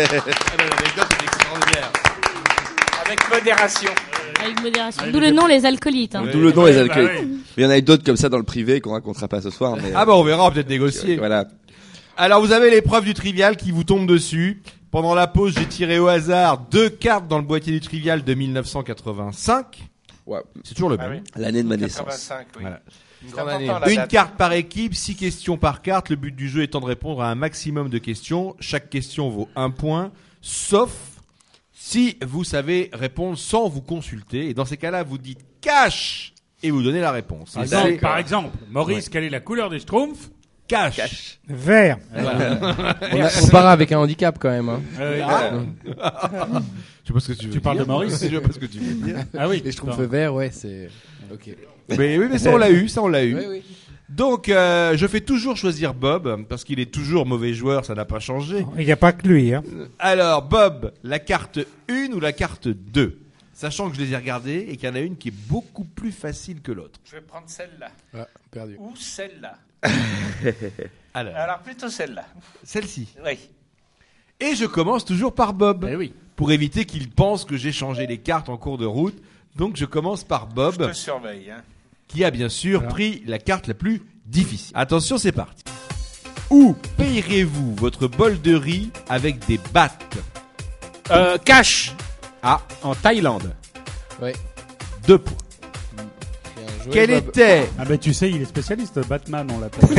Avec modération. Avec modération. D'où le nom, les alcoolites. Hein. D'où le nom Ouais, les bah alcooliques. oui. Mais il y en a eu d'autres comme ça dans le privé qu'on racontera pas ce soir, mais. Ah bah on verra, on va peut-être négocier. Voilà. Alors vous avez l'épreuve du trivial qui vous tombe dessus. Pendant la pause, j'ai tiré au hasard deux cartes dans le boîtier du trivial de mille neuf cent quatre-vingt-cinq. Ouais. C'est toujours le même. L'année de ma naissance. quatre-vingt-cinq, oui. Voilà. Une C'est grande important, année. la Une date. carte par équipe, six questions par carte. Le but du jeu étant de répondre à un maximum de questions. Chaque question vaut un point, sauf si vous savez répondre sans vous consulter. Et dans ces cas-là, vous dites cash et vous donnez la réponse. Par Et exemple, c'est- par exemple, Maurice, quelle est la couleur des Schtroumpfs? Cash. Vert. Voilà. On, a- on part avec un handicap quand même. Hein. Euh, Ah. Je sais pas ce que tu veux Tu parles dire. de Maurice? Je sais pas ce que tu veux dire. Ah oui. Et je trouve le vert, ouais, c'est. Ok. Mais oui, mais ça on l'a eu, ça on l'a eu. Oui, oui. Donc, euh, je fais toujours choisir Bob, parce qu'il est toujours mauvais joueur, ça n'a pas changé. Il n'y a pas que lui. Hein. Alors, Bob, la carte un ou la carte deux? Sachant que je les ai regardées et qu'il y en a une qui est beaucoup plus facile que l'autre. Je vais prendre celle-là. Ah, perdu. Ou celle-là. Alors, Alors plutôt celle-là. celle-ci. Oui. Et je commence toujours par Bob, Eh oui. pour éviter qu'il pense que j'ai changé les cartes en cours de route. Donc, je commence par Je Bob, te surveille. Hein. qui a bien sûr Alors. pris la carte la plus difficile. Attention, c'est parti. Où payerez-vous votre bol de riz avec des battes? Euh, cash. Ah, En Thaïlande. Ouais. deux points. Bien joué, Quel Bob. était, Ah ben tu sais, il est spécialiste, Batman on l'appelle.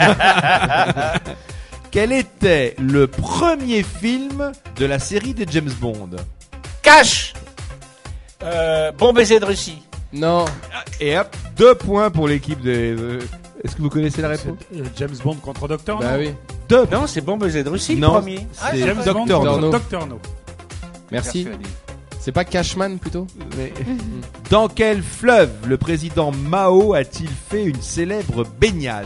quel était le premier film de la série des James Bond? Cash. Euh, bon baiser de Russie. Non. Et hop, deux points pour l'équipe de... euh, Est-ce que vous connaissez la réponse? Euh, James Bond contre Docteur Bah non oui. Dub. Non, c'est Bombe Z Russie le Non, premier. c'est James Bond, Doctor No. No. Doctor No. Merci. Persuadé. C'est pas Cashman plutôt? Dans quel fleuve le président Mao a-t-il fait une célèbre baignade?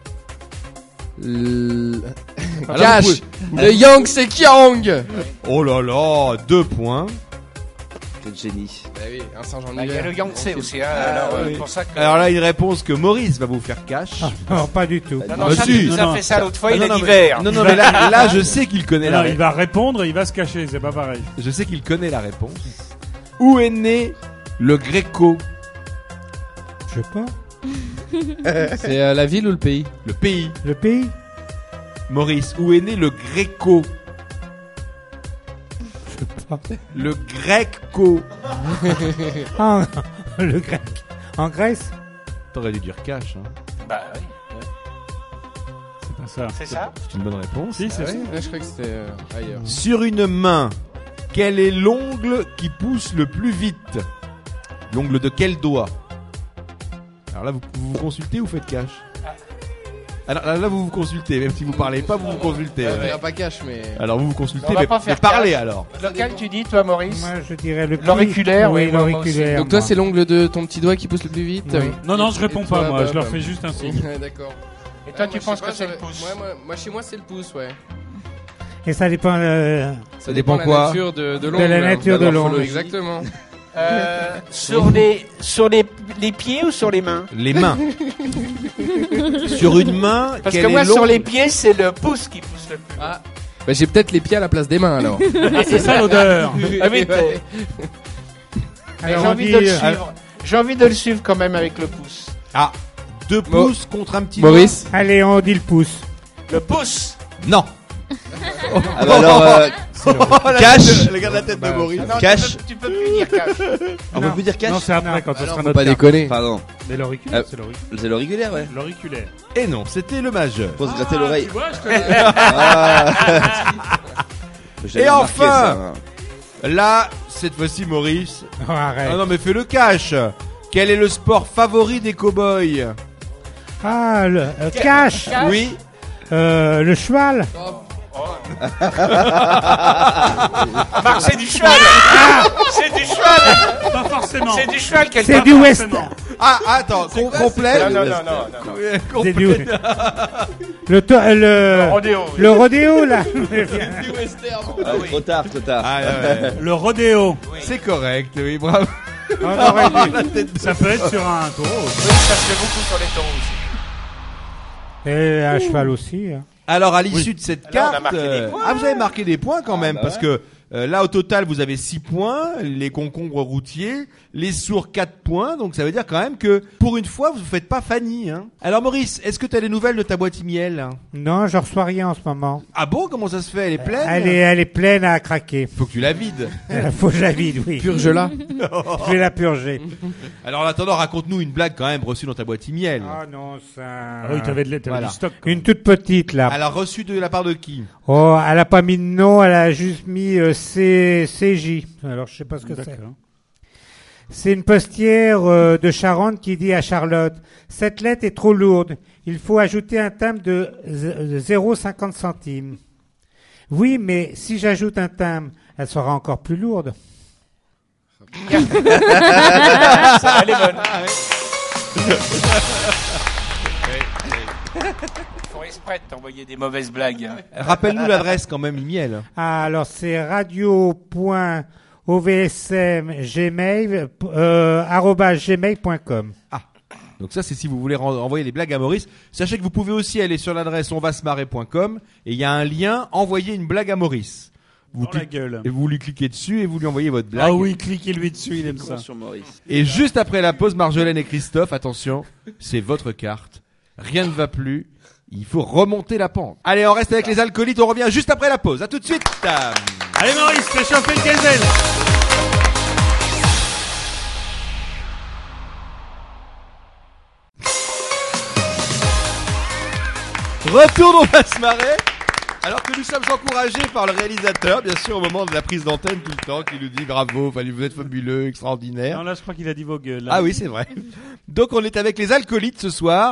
Le... Alors, Cash. vous pouvez- Le Yangtze Kiang. Oh là là, deux points. Quel génie. Bah oui, un singe en Bah, il y a hiver. le Yangtze aussi, hein, Ah, alors euh, oui. pour ça que... Alors là, une réponse que Maurice va vous faire cash. Non, pas du tout. Non, non, Bah Chad, si. il nous Non, a non. fait ça l'autre fois, Ah, il non, a non, dit mais- vert. Non, non, mais là, là, je sais qu'il connaît la Alors, il réponse. va répondre, il va se cacher, c'est pas pareil. Je sais qu'il connaît la réponse. Où est né le Gréco? Je sais pas. C'est euh, la ville ou le pays? Le pays. Le pays? Maurice, où est né le Gréco? Je sais pas. Le Gréco. Ah, le grec. En Grèce? T'aurais dû dire cash. Hein. Bah oui, C'est pas ça. c'est ça. C'est une bonne réponse. Si, c'est Ah ça. ouais Ouais, je crois que c'était euh, ailleurs. Sur une main, quel est l'ongle qui pousse le plus vite? L'ongle de quel doigt? Alors là, vous vous, vous consultez ou faites cash? Alors là, là, vous vous consultez, même si vous parlez pas, vous vous consultez. Ouais, ouais. je dirais pas Cash, mais. Alors vous vous consultez, On va mais, pas faire mais parlez cash. alors. Lequel tu dis, toi, Maurice? Moi, je dirais le petit. L'auriculaire, oui, oui, moi, moi l'auriculaire. Donc toi, moi. c'est l'ongle de ton petit doigt qui pousse le plus vite? Oui. Non, non, je réponds Et pas, toi, moi, bah, je leur bah, fais juste un signe. Ouais, d'accord. Et toi, Ouais, tu moi, penses je sais que pas, c'est le j'aurais- pouce? Ouais, moi, moi, chez moi, c'est le pouce, ouais. Et ça dépend. euh, Ça dépend de quoi la nature de, de De l'ongle. la nature de morphologie. l'ongle. Exactement. Euh, sur les, sur les, les pieds ou sur les mains? Les mains. Sur une main, Parce quel que moi, est sur l'ongle les pieds, c'est le pouce qui pousse le plus. Ah. Bah, j'ai peut-être les pieds à la place des mains alors. Ah, c'est ça l'odeur. Ah oui, t'es- Mais Alors, j'ai on envie dit, de le euh, suivre. J'ai envie de le suivre quand même avec le pouce. Ah, deux Mo- pouces contre un petit Maurice. Allez, on dit le pouce. Le pouce. doigt. Non. Ah bah alors, euh, Cash. Regarde la tête de Maurice. Ah non, Cash. Tu peux, tu peux plus dire cash. On peut plus dire cash? Non, c'est après, Non. quand ce Ah non, sera faut notre pas carte. déconner. Pardon. Mais l'auriculaire, Euh, c'est l'auriculaire. C'est l'auriculaire, ouais. L'auriculaire. Et non, c'était le majeur. Faut se gratter Ah, l'oreille. tu vois, je connais. Ah. J'avais Et remarqué enfin, ça, hein. Là, cette fois-ci, Maurice. Oh, arrête. Ah non, mais fais le cash. Quel est le sport favori des cow-boys? Ah, le euh, cash. Oui. Euh, le cheval. Marc, c'est du cheval. C'est du cheval. Pas forcément. C'est du cheval qu'elle C'est tape. du west. forcément. Ah, attends, com- complet. Non, non, non, non, non. C'est du. Le to- euh, le. Rodéo. Le rodéo là. Ah, trop tard, trop tard. Ah, ouais, ouais. Le rodéo. C'est correct, oui, bravo. On aurait dû. La tête de- Ça peut être sur un taureau. Oui, ça se fait beaucoup sur les taureaux aussi. Et un cheval aussi. hein. Alors, à l'issue de cette Là, on a carte, marqué des euh, points. ah, vous avez marqué des points quand même, bah parce ouais. que euh, là, au total, vous avez six points, les concombres routiers, les sourds quatre points, donc ça veut dire quand même que, pour une fois, vous ne faites pas Fanny. Hein. Alors, Maurice, est-ce que tu as des nouvelles de ta boîte emiel? Non, je reçois rien en ce moment. Ah bon, comment ça se fait? Elle est pleine? Elle est, elle est pleine à craquer. Faut que tu la vides. Faut que je la vide, oui. Purge-la. Je vais la purger. Alors, en attendant, raconte-nous une blague quand même reçue dans ta boîte emiel. Ah non, ça. Ah oui, t'avais, de, t'avais Voilà. du stock. quoi. Une toute petite là. Alors, reçue de la part de qui? Oh, elle a pas mis de nom, elle a juste mis euh, C, CJ. Alors je sais pas ce que c'est. D'accord. C'est une postière euh, de Charente qui dit à Charlotte: cette lettre est trop lourde. Il faut ajouter un timbre de z- zéro virgule cinquante centimes. Oui, mais si j'ajoute un timbre, elle sera encore plus lourde. Ça, elle est bonne. Ils font exprès de t'envoyer des mauvaises blagues. hein. Rappelle-nous l'adresse quand même, emiel. Ah, alors c'est radio point o v s m gmail euh, arobase gmail point com. Donc ça, c'est si vous voulez ren- envoyer des blagues à Maurice. Sachez que vous pouvez aussi aller sur l'adresse onvasmarrer point com et il y a un lien envoyer une blague à Maurice. Vous, Dans la cliquez- gueule. et vous lui cliquez dessus et vous lui envoyez votre blague. Ah oui, cliquez-lui dessus, il aime ça. Sur Maurice. Et juste après la pause, Marjolaine et Christophe, attention, c'est votre carte. Rien ne va plus. Il faut remonter la pente. Allez, on reste avec les alcoolites. On revient juste après la pause. À tout de suite. Allez Maurice, fais chauffer le gazelle. Retour on va se marrer. Alors que nous sommes encouragés par le réalisateur, bien sûr, au moment de la prise d'antenne tout le temps, qui nous dit bravo, fallait vous êtes fabuleux, extraordinaire. Non, là, je crois qu'il a dit vos gueules. là. Ah oui, c'est vrai. Donc on est avec les alcoolites ce soir.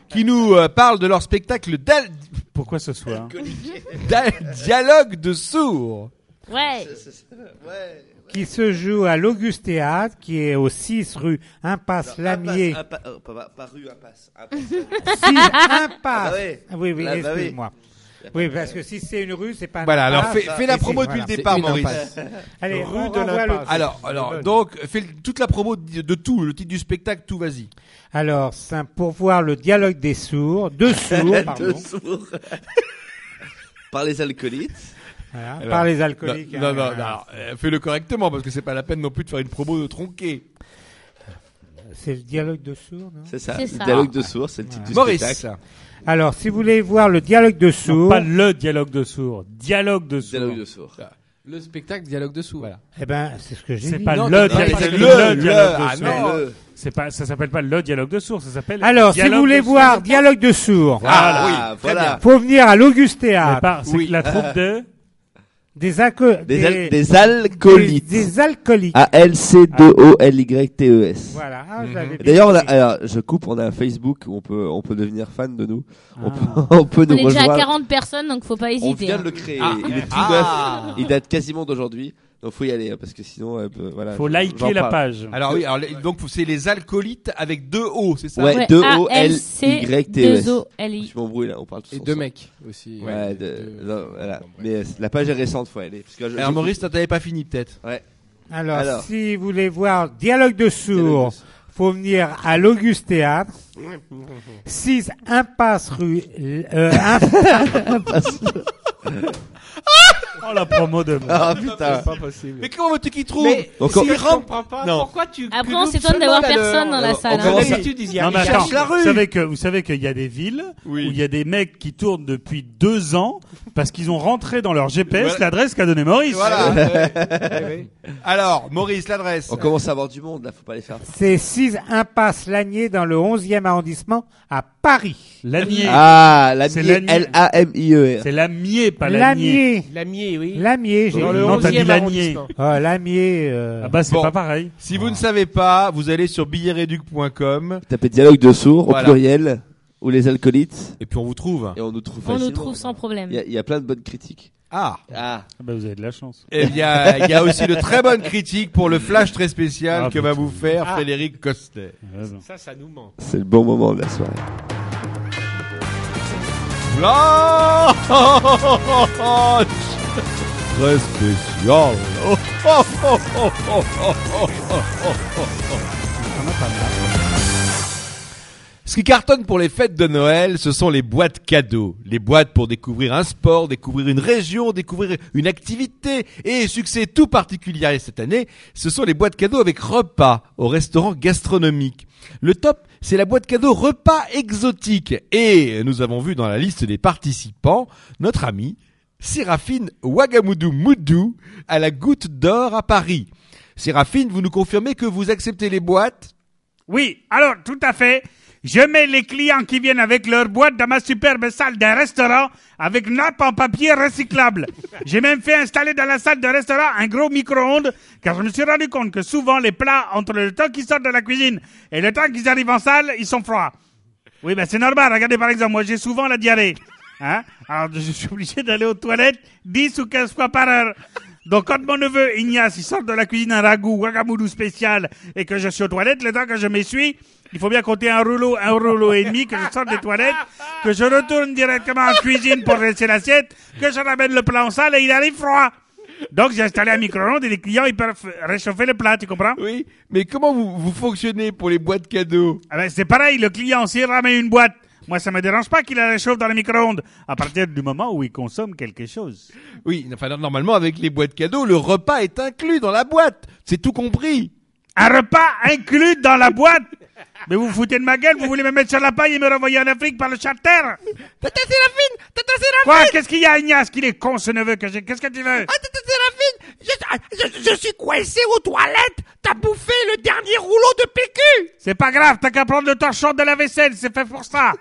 qui nous euh, parlent de leur spectacle d'al... Pourquoi ce soir d'al- Dialogue de sourds. Ouais. Qui se joue à l'Auguste Théâtre, qui est au six rue Impasse Lamier. Impasse, impa- oh, pas, pas rue, impasse. impasse. six Impasse. Ah bah ouais. Oui, oui, Ah bah oui. excuse-moi. Oui, parce que si c'est une rue, c'est pas un Voilà, alors impasse, fais, fais la et promo c'est- depuis voilà. le départ, C'est une Maurice. impasse. Allez, Rue on de renvoie l'Impasse. le- Alors, alors, donc, fais le- toute la promo de, de tout, le titre du spectacle, tout, vas-y. Alors, c'est pour voir le dialogue des sourds, deux sourds, pardon, Deux sourds. Par les alcoolites. voilà, Alors, par les alcooliques. Non, non, hein, non, voilà. non, euh, fais-le correctement, parce que c'est pas la peine non plus de faire une promo de tronqué. C'est le dialogue de sourds, non? C'est ça. C'est Le ça. dialogue de sourds, c'est le titre du Maurice. spectacle. Alors, si vous voulez voir le dialogue de Non, sourds, pas le dialogue de sourds. Dialogue de sourds. Dialogue de sourds. Le spectacle Dialogue de sourds. Voilà. eh ben, c'est ce que j'ai C'est dit. pas Non, le non, dialogue. c'est c'est le, le le, dialogue de ah sourds. non. Le- C'est pas, ça s'appelle pas le dialogue de sourds, ça s'appelle. Alors, si dialogue vous voulez de voir sourds. dialogue de sourds, Ah, oui, oui, très voilà. faut venir à l'Auguste Mais Théâtre. pas- c'est Oui. la troupe de. Des, alco- Des, al- des, des alcoolites. des- des alcooliques. A L C deux O L Y T E S. Voilà. Ah, je l'avais bien D'ailleurs, là, compris. alors, je coupe, on a un Facebook où on peut, on peut devenir fan de nous. On Ah. peut, on peut On nous est déjà à rejoindre. quarante personnes, donc faut pas On hésiter. vient hein. de le créer. Ah. Il est tout Ah. neuf. Il date quasiment d'aujourd'hui. Donc faut y aller, hein, parce que sinon, euh, peu- voilà. Faut j'en liker la parle. page. Alors oui, alors, les- donc c'est les alcoolites avec deux O, c'est ça? Ouais, Ouais, deux O L Y T E S. deux O L I. Je m'embrouille là, on parle tous Et ensemble. deux mecs aussi. Ouais, de- Deux- non, voilà. Mais euh, la page est récente, faut y aller. Parce que je- Alors je- Maurice, toi, t'avais pas fini peut-être. Ouais. Alors, Alors. si vous voulez voir dialogue de sourds, Dialogue faut venir à l'Auguste Théâtre, six Impasse rue, euh, Impasse- Oh, la promo de. Ah putain. Pas possible. Mais comment veux-tu qu'ils trouvent? Mais Donc, si on- je comprends pas, Non. pourquoi tu. Après, tu on loupes s'étonne d'avoir seulement la- personne dans la Alors, salle. on hein. commence à- D'habitude, ils y Non, mais arrivent. attends, Cherche la vous rue. savez que, vous savez qu'il y a des villes Oui. où il y a des mecs qui tournent depuis deux ans parce qu'ils ont rentré dans leur G P S Voilà. l'adresse qu'a donné Maurice. Voilà. Alors, Maurice, l'adresse. On commence à avoir du monde là, faut pas les faire. c'est six Impasse Lagnier dans le onzième arrondissement à Paris. Lanier. Ah, la C'est Mie, l'Agnier. L A M I E R. C'est Lamier, pas Lanier. Lamier. Lamier, oui. Lamier, j'ai Dans dit. le Non, t'as dit onzième Lanier. arrondissement. Oh, Lamier, euh, Ah bah c'est Bon. pas pareil. Si vous ne savez pas, vous allez sur billet réduc point com Tapez dialogue de sourds Voilà. au pluriel ou les alcoolites et puis on vous trouve. et on nous trouve On nous facilement. trouve sans problème. Il y a, il y a plein de bonnes critiques. Ah. Ah. Ah bah vous avez de la chance. Et il y a, il y a aussi de très bonnes critiques pour le flash très spécial Ah, que putain. va vous faire Ah. Frédéric Costet. Ouais, bon. Ça, ça nous ment. C'est le bon moment de la soirée. Flash très spécial. Oh, oh, oh, oh, oh, oh, oh, oh, oh. Ce qui cartonne pour les fêtes de Noël, ce sont les boîtes cadeaux. Les boîtes pour découvrir un sport, découvrir une région, découvrir une activité. Et succès tout particulier cette année, ce sont les boîtes cadeaux avec repas au restaurant gastronomique. Le top, c'est la boîte cadeau repas exotique. Et nous avons vu dans la liste des participants notre ami Séraphine Ouagamoudou Moudou à la Goutte d'Or à Paris. Séraphine, vous nous confirmez que vous acceptez les boîtes? Oui, alors tout à fait. Je mets les clients qui viennent avec leur boîte dans ma superbe salle d'un restaurant avec nappe en papier recyclable. J'ai même fait installer dans la salle de restaurant un gros micro-ondes car je me suis rendu compte que souvent les plats, entre le temps qu'ils sortent de la cuisine et le temps qu'ils arrivent en salle, ils sont froids. Oui, ben c'est normal. Regardez par exemple, moi j'ai souvent la diarrhée. Hein? Alors je suis obligé d'aller aux toilettes dix ou quinze fois par heure. Donc quand mon neveu Ignace il sort de la cuisine un ragoût Ouagamoudou spécial et que je suis aux toilettes, le temps que je m'essuie, il faut bien compter un rouleau, un rouleau et demi, que je sorte des toilettes, que je retourne directement en cuisine pour laisser l'assiette, que je ramène le plat en salle et il arrive froid. Donc j'ai installé un micro-ondes et les clients ils peuvent réchauffer le plat, tu comprends? Oui, mais comment vous, vous fonctionnez pour les boîtes cadeaux? Ah ben, c'est pareil, le client s'il ramène une boîte, moi ça me dérange pas qu'il la réchauffe dans le micro-ondes, à partir du moment où il consomme quelque chose. Oui, enfin normalement avec les boîtes cadeaux, le repas est inclus dans la boîte. C'est tout compris. Un repas inclus dans la boîte? Mais vous vous foutez de ma gueule, vous voulez me mettre sur la paille et me renvoyer en Afrique par le charter? Tata Séraphine! Tata Séraphine! Quoi? Qu'est-ce qu'il y a, Ignace? Qu'il est con, ce neveu que j'ai. Qu'est-ce que tu veux? Ah, Tata Séraphine! Je, je, je suis coincé aux toilettes! T'as bouffé le dernier rouleau de P Q! C'est pas grave, t'as qu'à prendre le torchon de la vaisselle, c'est fait pour ça.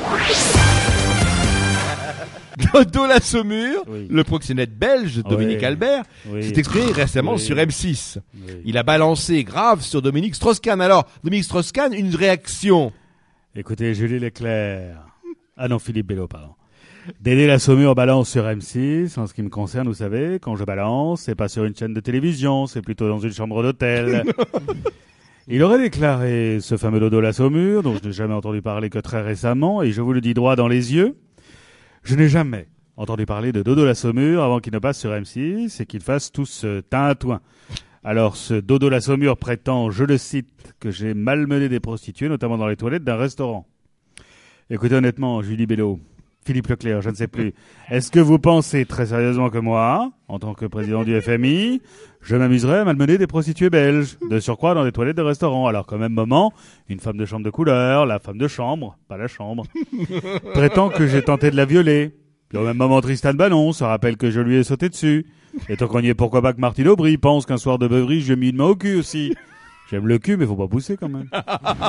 Dodo la Saumure, Oui. le proxénète belge Dominique Oui. Albert, Oui. s'est exprimé récemment Oui. sur M six. Oui. Il a balancé grave sur Dominique Strauss-Kahn. Alors, Dominique Strauss-Kahn, une réaction? Écoutez, Julie Leclerc. Ah non, Philippe Bello, pardon. Dédé la Saumure balance sur M six. En ce qui me concerne, vous savez, quand je balance, c'est pas sur une chaîne de télévision, c'est plutôt dans une chambre d'hôtel. Il aurait déclaré ce fameux Dodo la Saumure, dont je n'ai jamais entendu parler que très récemment, et je vous le dis droit dans les yeux, je n'ai jamais entendu parler de Dodo la Saumure avant qu'il ne passe sur M six et qu'il fasse tout ce tintouin. Alors ce Dodo la Saumure prétend, je le cite, que j'ai malmené des prostituées, notamment dans les toilettes d'un restaurant. Écoutez honnêtement, Julie Bello, Philippe Leclerc, je ne sais plus. Est-ce que vous pensez très sérieusement que moi, en tant que président du F M I, je m'amuserais à malmener des prostituées belges, de surcroît dans des toilettes de restaurant, alors qu'au même moment, une femme de chambre de couleur, la femme de chambre, pas la chambre, prétend que j'ai tenté de la violer. Puis au même moment, Tristan Bannon se rappelle que je lui ai sauté dessus. Et tant qu'on y est, pourquoi pas que Martine Aubry pense qu'un soir de beuverie, je lui ai mis une main au cul aussi. J'aime le cul, mais faut pas pousser quand même.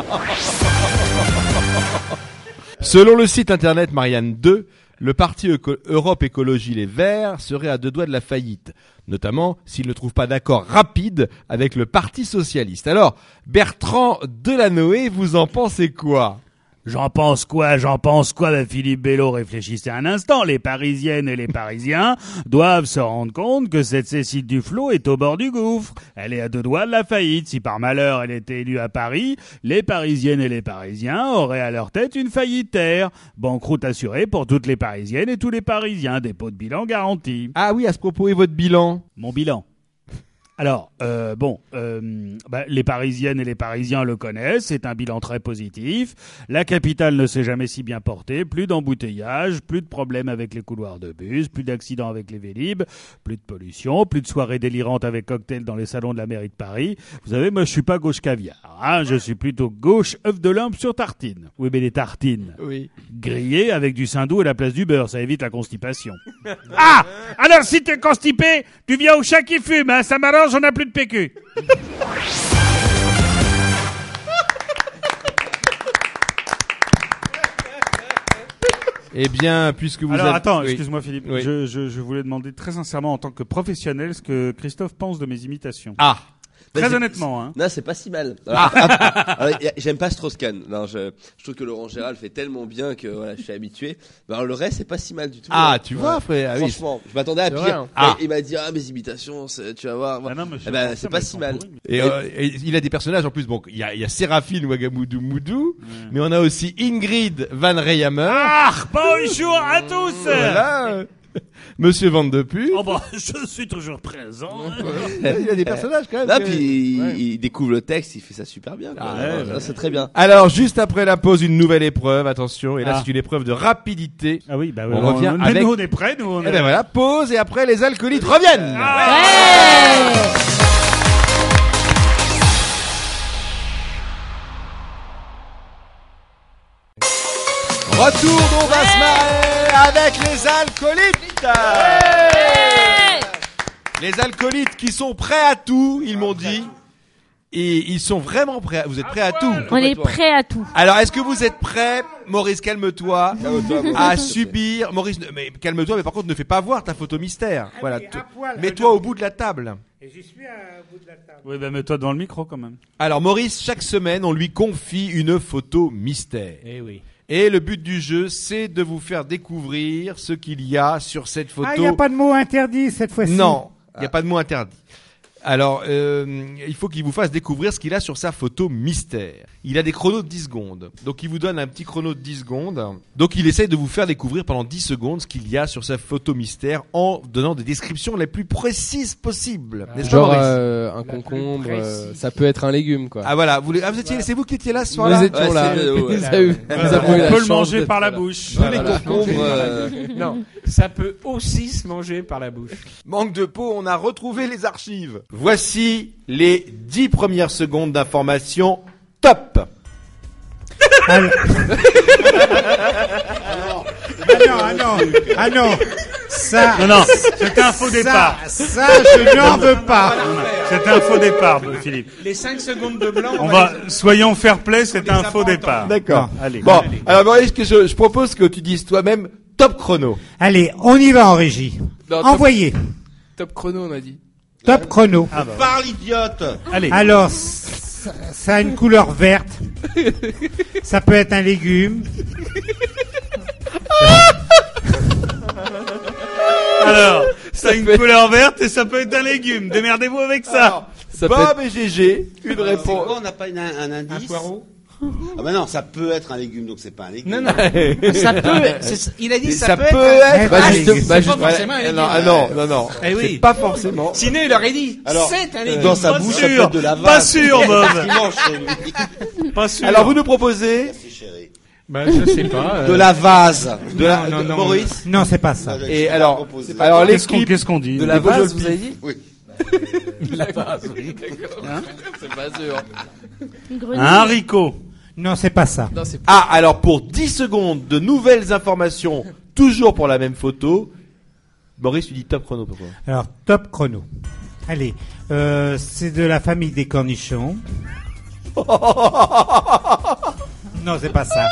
Selon le site internet Marianne deux, le parti Eco- Europe Écologie Les Verts serait à deux doigts de la faillite, notamment s'il ne trouve pas d'accord rapide avec le Parti Socialiste. Alors, Bertrand Delanoë, vous en pensez quoi ? J'en pense quoi, j'en pense quoi, ben Philippe Bello, réfléchissez un instant. Les Parisiennes et les Parisiens doivent se rendre compte que cette Cécile Duflot est au bord du gouffre. Elle est à deux doigts de la faillite. Si par malheur elle était élue à Paris, les Parisiennes et les Parisiens auraient à leur tête une faillitaire. Banqueroute assurée pour toutes les Parisiennes et tous les Parisiens. Dépôt de bilan garanti. Ah oui, à ce propos, et votre bilan ? Mon bilan. Alors, euh, bon, euh, bah, les Parisiennes et les Parisiens le connaissent, c'est un bilan très positif. La capitale ne s'est jamais si bien portée, plus d'embouteillages, plus de problèmes avec les couloirs de bus, plus d'accidents avec les Vélib, plus de pollution, plus de soirées délirantes avec cocktails dans les salons de la mairie de Paris. Vous savez, moi je suis pas gauche caviar, hein, je suis plutôt gauche œuf de limpe sur tartine. Oui, mais des tartines. Oui. Grillées avec du saindoux à la place du beurre, ça évite la constipation. Ah! Alors si t'es constipé, tu viens au chat qui fume, hein, ça m'arrange, on n'a plus de P Q. Eh bien, puisque vous Alors avez... attends, Oui. excuse-moi Philippe, Oui. je, je, je voulais demander très sincèrement en tant que professionnel ce que Christophe pense de mes imitations. Ah. Très Bah, c'est- honnêtement, hein. Non, c'est pas si mal. Alors, ah, alors, y a- j'aime pas Strauss-Kahn. Non, je, je trouve que Laurent Gérald fait tellement bien que voilà, je suis habitué. Mais alors le reste, c'est pas si mal du tout. Ah, Ouais. tu vois, frère. Ah oui. Franchement, je m'attendais à C'est pire. vrai, hein. Et Ah. Il m'a dit ah mes imitations, c'est- tu vas voir. Ah non, mais je Eh ben, pense c'est que pas elles si sont mal. pourries. Et, euh, et il a des personnages en plus. Bon, il y a, il y a Séraphine Ouagamoudou Moudou, mais on a aussi Ingrid Van Reyhammer. Ah, bonjour à tous. Voilà. Monsieur Van de Pu. Oh bah, je suis toujours présent. Il a des personnages quand même. Là, que- puis il, Ouais. il découvre le texte, il fait ça super bien. quoi. Ah, Là, ouais, là, ouais. c'est très bien. Alors, juste après la pause, une nouvelle épreuve. Attention, et là, Ah. c'est une épreuve de rapidité. Ah oui, bah On revient mais avec- nous on est prêts, nous on Et est. ben voilà, pause, et après, les alcoolites reviennent. Retour d'On va se marrer avec les alcoolites. Les alcoolites qui sont prêts à tout, ils m'ont dit. Et ils sont vraiment prêts. à- Vous êtes prêts à tout. On est prêt à tout. Alors, est-ce que vous êtes prêts, Maurice, calme-toi, Calme-toi, Maurice. à subir, Maurice, ne- mais calme-toi, mais par contre, ne fais pas voir ta photo mystère. Voilà. oui, T- à poil, Mets-toi euh, au bout de la table. Et j'y suis à bout de la table. Oui, bah mets-toi devant le micro quand même. Alors, Maurice, chaque semaine, on lui confie une photo mystère. Eh oui. Et le but du jeu, c'est de vous faire découvrir ce qu'il y a sur cette photo. Ah, il n'y a pas de mot interdit cette fois-ci. Non, il n'y a pas de mot interdit. Alors, euh, il faut qu'il vous fasse découvrir ce qu'il a sur sa photo mystère. Il a des chronos de dix secondes. Donc, il vous donne un petit chrono de dix secondes. Donc, il essaye de vous faire découvrir pendant dix secondes ce qu'il y a sur sa photo mystère en donnant des descriptions les plus précises possibles. N'est-ce pas, Genre Maurice euh, un La plus concombre, euh, précise. ça peut être un légume quoi. Ah voilà, vous, les- ah, vous étiez, c'est vous qui étiez là ce soir-là. Nous étions Ouais, là. c'est- ouais, ouais. Nous avons eu- nous avons eu la On peut le chance manger d'être par la là. bouche. Tous les Voilà. concombres. euh, Non, ça peut aussi se manger par la bouche. Manque de peau, on a retrouvé les archives. Voici les dix premières secondes d'information top. Alors- Ah non, ah non, ah non. Ça, Non, non, c'était un faux ça, départ. ça, je n'en veux pas. C'était un faux départ, Philippe. Les cinq secondes de blanc, On va, soyons fair play, c'est un faux départ. D'accord. Allez. Bon, alors Maurice, que je, je propose que tu dises toi-même top chrono. Allez, on y va en régie. Non, top- Envoyez. Top chrono, on a dit. Top chrono. Ah bah, Parle, idiote. allez. Alors, c- ça, ça a une couleur verte. Ça peut être un légume. Alors, ça a une couleur verte et ça peut être un légume. Démerdez-vous avec ça. Alors, Bob et Gégé, une Alors, réponse. c'est quoi, on n'a pas une- un, indice. Un poireau. Ah bah non, ça peut être un légume, donc c'est pas un légume. Non, non. Ça peut, c'est- il a dit ça, Ça peut, peut être. être. Bah, Ah, juste- c'est bah, pas juste- forcément un ouais, légume. non, Ah non, non, non. Eh oui. C'est pas forcément. Sinon, il aurait dit. Alors, c'est un légume. dans sa Pas bouche, ça sûr. peut être de la vase. Pas sûr, Bob. Qu'est-ce qu'il mange chez lui? Pas sûr. Alors vous nous proposez Merci, chérie. Bah, je sais pas. euh, De la vase. de la Non, non, de non. Maurice. Non, c'est pas ça. Et Je alors, propose. alors Qu'est-ce qu'on, l'équipe qu'est-ce qu'on dit De la Les beaux vase, jeux vous avez dit Oui. La vase, oui. D'accord. C'est pas sûr. Une grenouille. Un haricot. Non, c'est pas ça. Non, c'est Ah, alors pour dix secondes de nouvelles informations, toujours pour la même photo, Maurice lui dit top chrono, pourquoi? Alors, top chrono. Allez, euh, c'est de la famille des cornichons. Non, c'est pas ça.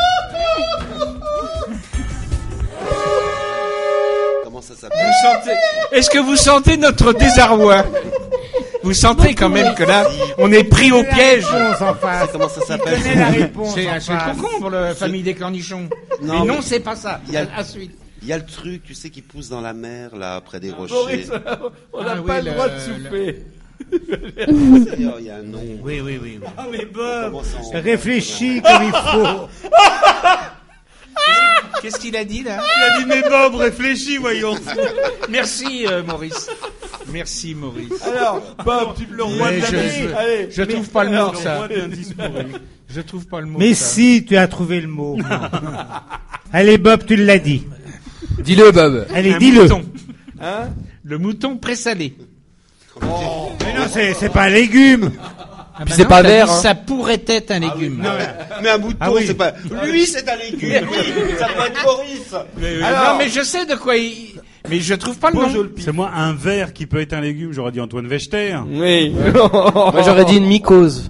Comment ça s'appelle? Vous sentez, est-ce que vous sentez notre désarroi? Vous sentez quand même que là, on est pris au piège. Réponse en face. Comment ça s'appelle? Connais la réponse C'est en un face. concombre, la famille des cornichons. Non, mais non, mais- c'est pas ça. Il y a- À suite. Il y a le truc, tu sais, qui pousse dans la mer, là, près des rochers. Maurice, on n'a Ah pas oui, le droit le- de souffler. D'ailleurs, il y a un nom. Oui, oui, oui. oui. Ah, mais Bob, Comment ça, on- réfléchis comme il faut. Qu'est-ce qu'il a dit là? Il a dit, mais Bob, réfléchis, voyons. Merci euh, Maurice. Merci Maurice. Alors, Bob, tu le roi de Mais la je- musique. je- Allez. Je trouve pas le mot Alors, de le ça. roi de l'indice Maurice. Je trouve pas le mot. Mais de ça. si, tu as trouvé le mot. Allez, Bob, tu l'as dit. Dis-le, Bob. Allez, Un dis-le. mouton. Hein? Le mouton présalé. Mais non, c'est, c'est pas un légume. Ah Puis bah c'est non, pas t'as vert, dit hein. Ça pourrait être un légume. Mais un mouton, Ah oui. c'est pas. Lui, c'est un légume. Oui, ça peut être Maurice. Mais, Alors- non, mais je sais de quoi il. Mais je trouve pas le nom. C'est moi un verre qui peut être un légume. J'aurais dit Antoine Wechter. Oui. Moi, j'aurais dit une mycose.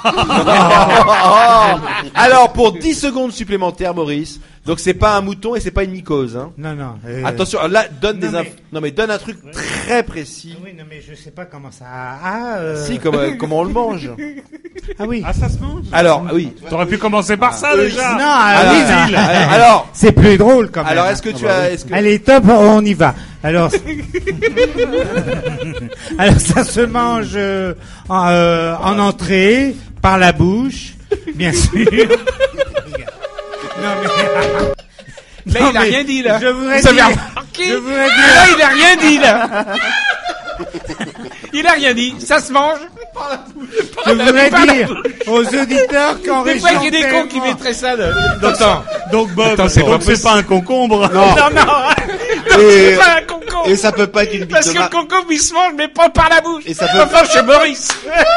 Alors, pour dix secondes supplémentaires, Maurice. Donc, c'est pas un mouton et c'est pas une mycose, hein. Non, non. euh, Attention, là, donne non, des inf- mais- non, mais donne un truc très précis. Oui, non, mais je sais pas comment ça. Ah, euh... Si, comme, euh, comment on le mange. Ah oui. Ah, ça se mange? Alors, oui. T'aurais pu commencer par ça, déjà. Non, ah, Alors, oui, alors, non. alors, alors, C'est plus drôle quand même. alors, est-ce que tu as, est-ce que, Allez, top, on y va. Alors, alors ça se mange euh, en, euh, en entrée, par la bouche, bien sûr. Non mais, Là, non, il a mais rien dit là. Je voudrais Vous avez dire, remarqué je voudrais Ah, Là, il a rien dit là. Il a rien dit. Ça se mange. je voudrais par la dire aux auditeurs qu'en Des région fois, il y a des cons qui tellement- mettraient ça. De... Attends. Donc Bob, Attends, c'est donc pas c'est pas un concombre. Non, non. Et, C'est pas un concombre. et ça peut pas être une bite Parce de que le mar... concombre, il se mange, mais pas par la bouche. Et ça peut- Enfin, chez Maurice.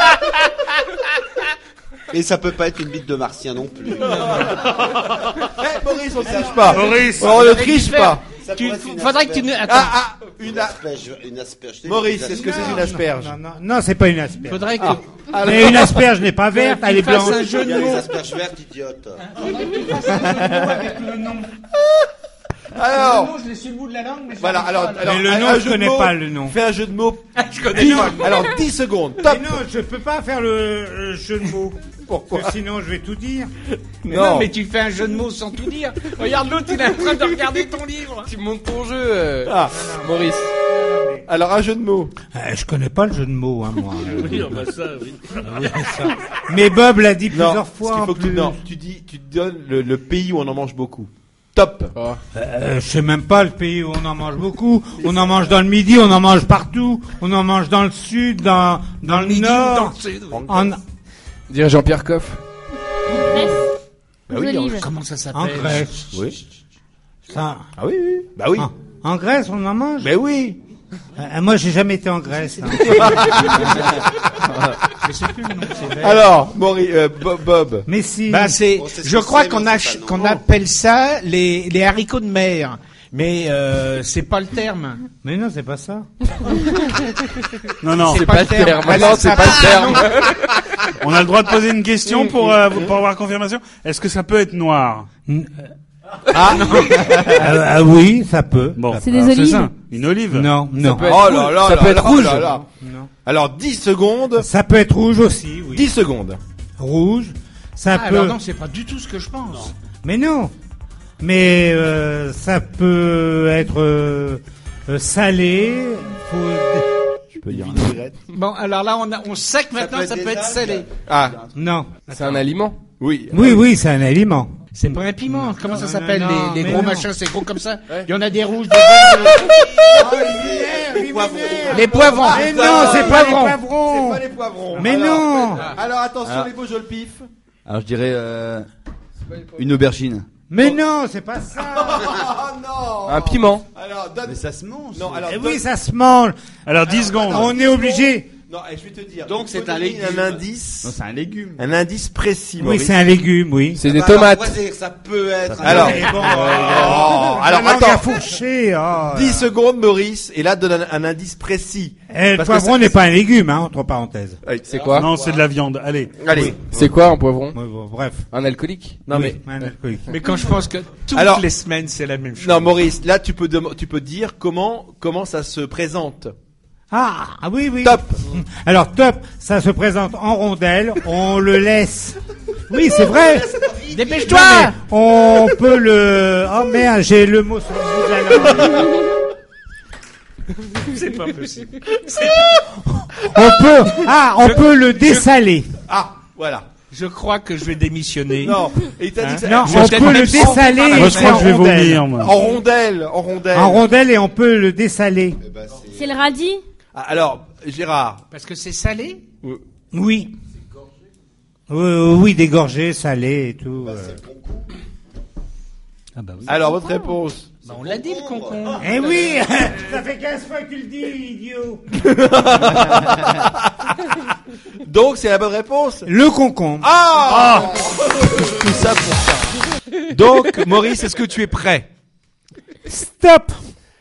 Et ça peut pas être une bite de martien non plus. Eh, Maurice, on ne triche pas. Maurice. On ne triche pas. Ça Tu, pourrait être une faudrait que tu... asperge. Attends. Ah, ah, une, Une a- asperge. Une asperge. Je t'ai dit, Maurice, une est-ce que asperge. c'est une asperge? Non, non, non, c'est pas une asperge. Faudrait que... Mais une asperge n'est pas verte, elle est qu'il fasse blanche. un jeu Il y de a les mots. asperges vertes, idiote. Alors, Je l'ai sur le bout de la langue, mais je voilà, alors, alors, Mais le un- nom, un je jeu de connais mots. pas le nom. Fais un jeu de mots. Je connais dix, pas. alors, dix secondes, top. Mais non, je peux pas faire le, le jeu de mots. Pourquoi? Parce que sinon, je vais tout dire. Mais non, mais tu fais un jeu de mots sans tout dire. Regarde l'autre, il est en train de regarder ton livre. Tu montes ton jeu, euh, Ah, Maurice. alors, un jeu de mots. Euh, je connais pas le jeu de mots, hein, moi. Oui, bah ça, oui. Mais Bob l'a dit plusieurs Non, fois. ce qu'il en faut que tu, plus. non, tu dis, tu donnes le, le pays où on en mange beaucoup. Top. Oh. Euh, je sais même pas le pays où on en mange beaucoup. On en mange dans le midi, on en mange partout. On en mange dans le sud, dans, dans, le Midi ou nord. dans le sud. En, Dire Jean-Pierre Coff. Grèce. Bah Aux oui, olives. Comment ça en s'appelle? Grèce. Oui. Ça, Ah oui, oui. Bah oui. en, en Grèce, on en mange. Mais oui. Euh, moi, j'ai jamais été en Grèce. hein. Je sais plus le nom. c'est vert. Alors, Maurice, euh, Bob, Bob. Mais si. Bah, c'est, Oh, c'est ce je que crois c'est, qu'on mais a, c'est pas, non. qu'on appelle ça les, les haricots de mer. Mais, euh, c'est pas le terme. Mais non, c'est pas ça. Non, non. C'est pas le terme. Ah, Non, ça, c'est ça pas le passe, terme. non. On a le droit de poser une question pour, euh, pour avoir confirmation. Est-ce que ça peut être noir? Ah, ah, ah oui, ça peut. Bon. C'est des alors, olives. ça. Une olive? Non, non. peut être Oh rouge. là là Ça là peut être là rouge. là là. Non. Alors, dix secondes. Ça peut être rouge aussi, oui. dix secondes. rouge. Ça Ah, peut. alors non, c'est pas du tout ce que je pense. Mais non. Mais euh, ça peut être euh, euh, salé. Faut... Tu peux dire. Bon, alors là, on, a, on sait que maintenant, ça peut être, salé. Ah, Non. c'est un aliment. Oui. Oui, oui, c'est un aliment. C'est pas un piment. Comment ça Non, s'appelle, non, les, les mais gros non. machins, c'est gros comme ça. Il y en a des rouges, des verts. Les poivrons. Les poivrons. Mais non, c'est pas les C'est poivrons. pas les poivrons. Mais Alors- non. Alors attention Alors- les beaux, je le pif. Alors je dirais euh, une aubergine. Mais non, c'est pas ça. Oh non. Un piment. Alors donne. Mais ça se mange. Non, alors Eh donne- oui, ça se mange. Alors dix secondes. On est obligé. Non, eh, je vais te dire. Donc Il faut c'est un donner légume. un indice. Non, c'est un légume. Un indice précis. Oui, Maurice. c'est un légume, oui. C'est des Bah, alors, tomates. on va dire, ça peut être. Alors, Alors, bon, oh, alors alors attends. attends. Fourché. Oh, dix secondes, Maurice, et là donne un, un indice précis. Eh, le Parce que poivron ça- n'est pas un légume, hein, entre parenthèses. C'est quoi? Non, c'est de la viande. Allez. Allez. C'est quoi un poivron? Ouais, bon, bref. Un alcoolique? Non Oui, mais. un alcoolique. Mais quand je pense que toutes Alors- les semaines, c'est la même chose. Non, Maurice, là tu peux dem- tu peux dire comment comment ça se présente. Ah, ah oui, oui. Top. Alors, top, ça se présente en rondelle, on le laisse. Oui, c'est vrai. Dépêche-toi! Non, mais on peut le... Oh merde, j'ai le mot sur le bout de la langue. C'est pas possible. On peut... Ah, on peut le dessaler. Ah, voilà. Je crois que je vais démissionner. Non, et il t'a dit que ça- Non, je on vais peut peut-être le mettre en- dessaler Moi, et je c'est crois en que je vais rondelle. vomir, moi. En rondelle, en rondelle. En rondelle et on peut le dessaler. C'est le radis? Ah, alors, Gérard. Parce que c'est salé? Oui. Oui, euh, oui, dégorgé, salé et tout. euh. Ah bah oui. Alors, votre réponse. Bah, on l'a dit, le concombre. Eh oui, ça fait quinze fois que tu le dis, idiot. Donc, c'est la bonne réponse. Le concombre. Ah, tout ça pour ça. Donc, Maurice, est-ce que tu es prêt? Stop.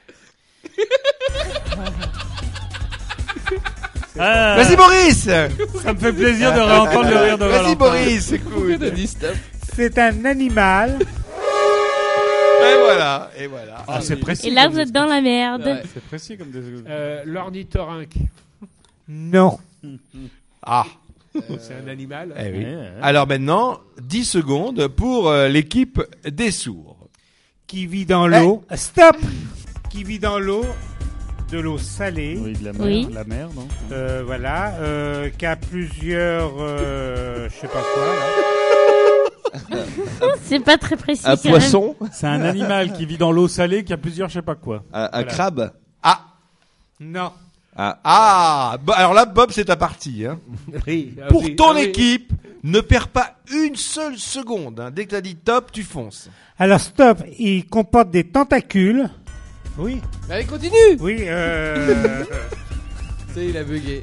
Ah, Vas-y, Maurice. ça me fait plaisir de réentendre le rire de Vas-y, Valentin. Maurice, écoute. C'est un animal. Et voilà, et voilà. Ah, c'est précis. Et là, comme vous êtes dans la merde. Ouais, c'est précis comme des... Euh, L'ornithorynque, Non. Ah. c'est un animal. Eh oui. Ouais, ouais. Alors maintenant, dix secondes pour euh, l'équipe des sourds. Qui vit dans l'eau. Stop. Qui vit dans l'eau. De l'eau salée. Oui, de la mer, Oui. la mer, non? Euh, voilà. Euh, qui a plusieurs... Euh, je sais pas quoi, là. C'est pas très précis. Un quand même. poisson, C'est un animal qui vit dans l'eau salée, qui a plusieurs je sais pas quoi. un, un Voilà. crabe. Ah. Non. Ah. Ah. Bo- alors là, Bob, c'est ta partie. Hein. Oui, ah Pour oui, ton ah oui. équipe, ne perds pas une seule seconde. Hein. Dès que t'as dit top, tu fonces. Alors, stop. Il comporte des tentacules. Oui. Allez, continue! Oui, euh... Ça, il a bugué.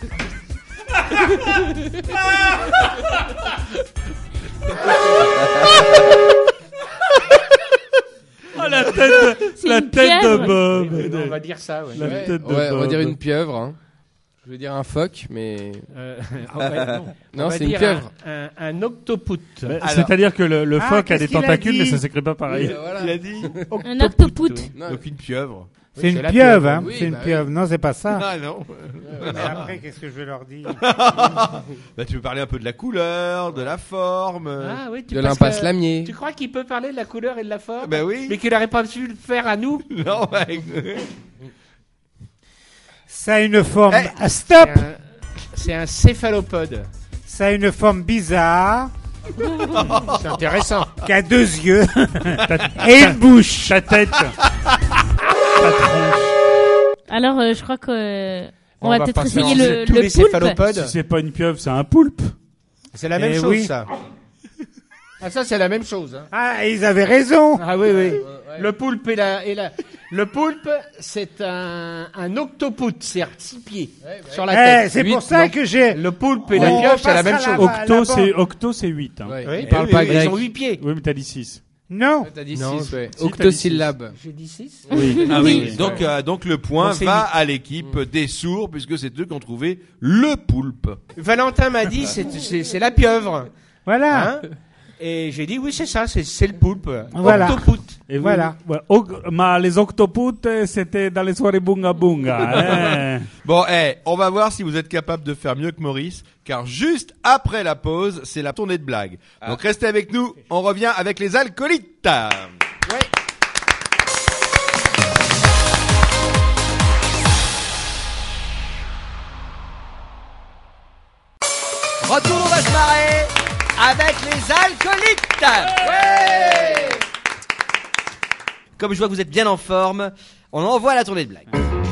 Oh la tête, C'est la une tête de pieuvre. Bob. Oui, non, on va dire ça, ouais. La Ouais, tête de ouais, on va Bob. dire une pieuvre. Hein. Je vais dire un phoque, mais Euh, ah ouais, non. On non, va c'est une dire pieuvre. Un, un, un octopute. Bah, Alors- C'est-à-dire que le, le Ah, phoque a qu'est-ce des qu'il a tentacules, dit mais ça s'écrit pas pareil. Euh, voilà. Il a dit. Un octopute. Non. Donc une pieuvre. c'est Oui, une c'est la pieuvre, pieuvre. hein. Oui, c'est une bah oui. pieuvre. Non, c'est pas ça. Ah non. Mais après, qu'est-ce que je vais leur dire? Bah, tu veux parler un peu de la couleur, de la forme. euh. Ah oui, tu De penses l'impasse que- Lamier. Tu crois qu'il peut parler de la couleur et de la forme? Bah oui. Mais qu'il n'aurait pas pu le faire à nous? Non, bah, Ça a une forme... Eh. Ah, stop. C'est un- C'est un céphalopode. Ça a une forme bizarre. C'est intéressant. Qui a deux yeux. Et une bouche. Ta tête. Ta tronche. Alors, euh, je crois que euh, on, On va va peut-être pas essayer mélanger le, tous le les poulpe. céphalopodes. Si c'est pas une pieuvre, c'est un poulpe. C'est la même Eh chose, oui. ça. Ah, ça, c'est la même chose. Hein. Ah, ils avaient raison. Ah oui, oui. Le poulpe et la, et la... Le poulpe, c'est un, un octopute, c'est six pieds sur la Eh, tête. c'est Huit, pour ça non. que j'ai... Le poulpe et la On pieuvre, c'est la passera même chose. là-bas. Octo, là-bas. c'est octo, c'est huit. Hein. Ouais. Oui. Il parle oui, pas oui, grec. Ils ont huit pieds. Oui, mais t'as dit six. Non. T'as dit Non, six, ouais. si, t'as dit Octosyllabe. J'ai dit six. Oui. Ah oui. Donc, euh, donc le point Donc, c'est va huit. à l'équipe des sourds puisque c'est eux qui ont trouvé le poulpe. Valentin m'a dit, c'est, c'est, c'est la pieuvre. Voilà. Hein et j'ai dit, oui, c'est ça, c'est, c'est le poulpe. Voilà. Octopute. Et vous- Voilà. ouais, oc- ma, les octoputes, euh, c'était dans les soirées bunga bunga. hein. Bon, eh, on va voir si vous êtes capable de faire mieux que Maurice, car juste après la pause, c'est la tournée de blagues. Donc restez avec nous, on revient avec les alcoolites. Retour, on va se marrer avec les alcoolites. Ouais. Comme je vois que vous êtes bien en forme, on envoie la tournée de blagues.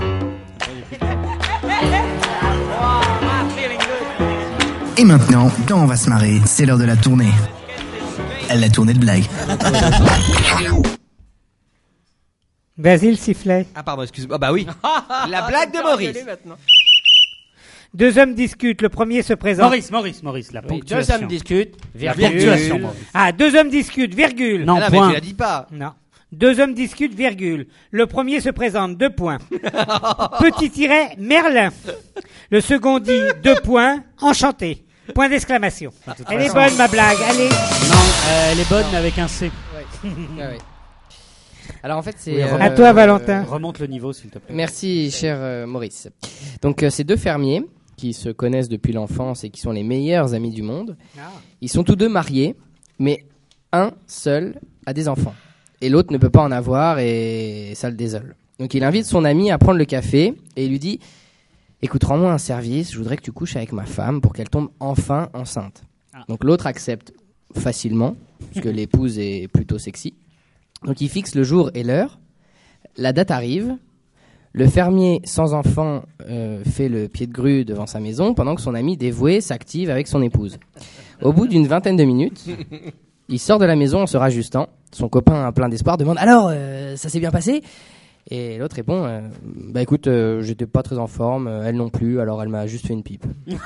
Et maintenant, dans On va se marrer, c'est l'heure de la tournée. La tournée de blagues. Vas-y, le sifflet. Ah pardon, excuse-moi. Ah bah oui. La blague de Maurice. Deux hommes discutent, le premier se présente. Maurice, Maurice, Maurice, la Oui, ponctuation. deux hommes discutent, La virgule. ponctuation, Maurice. Ah, deux hommes discutent, virgule. Non, Ah non, mais point. tu la dis pas. Non. Deux hommes discutent, virgule. Le premier se présente, deux points. Petit tiret, Merlin. Le second dit, deux points, enchanté. Point d'exclamation. Elle est bonne, ma blague, allez. Non, euh, elle est bonne, mais avec un C. Ah ouais. Alors en fait, c'est. Oui, euh, À toi, Valentin. Remonte le niveau, s'il te plaît. Merci, cher euh, Maurice. Donc, euh, ces deux fermiers qui se connaissent depuis l'enfance et qui sont les meilleurs amis du monde, ils sont tous deux mariés, mais un seul a des enfants. Et l'autre ne peut pas en avoir et ça le désole. Donc, il invite son ami à prendre le café et il lui dit « Écoute, rends-moi un service, je voudrais que tu couches avec ma femme pour qu'elle tombe enfin enceinte. Ah. » Donc, l'autre accepte facilement, puisque l'épouse est plutôt sexy. Donc, il fixe le jour et l'heure. La date arrive. Le fermier sans enfant euh, fait le pied de grue devant sa maison pendant que son ami dévoué s'active avec son épouse. Au bout d'une vingtaine de minutes, il sort de la maison en se rajustant. Son copain, plein d'espoir, demande « Alors, euh, ça s'est bien passé ?» Et l'autre répond euh, « Bah écoute, euh, j'étais pas très en forme, euh, elle non plus, alors elle m'a juste fait une pipe. »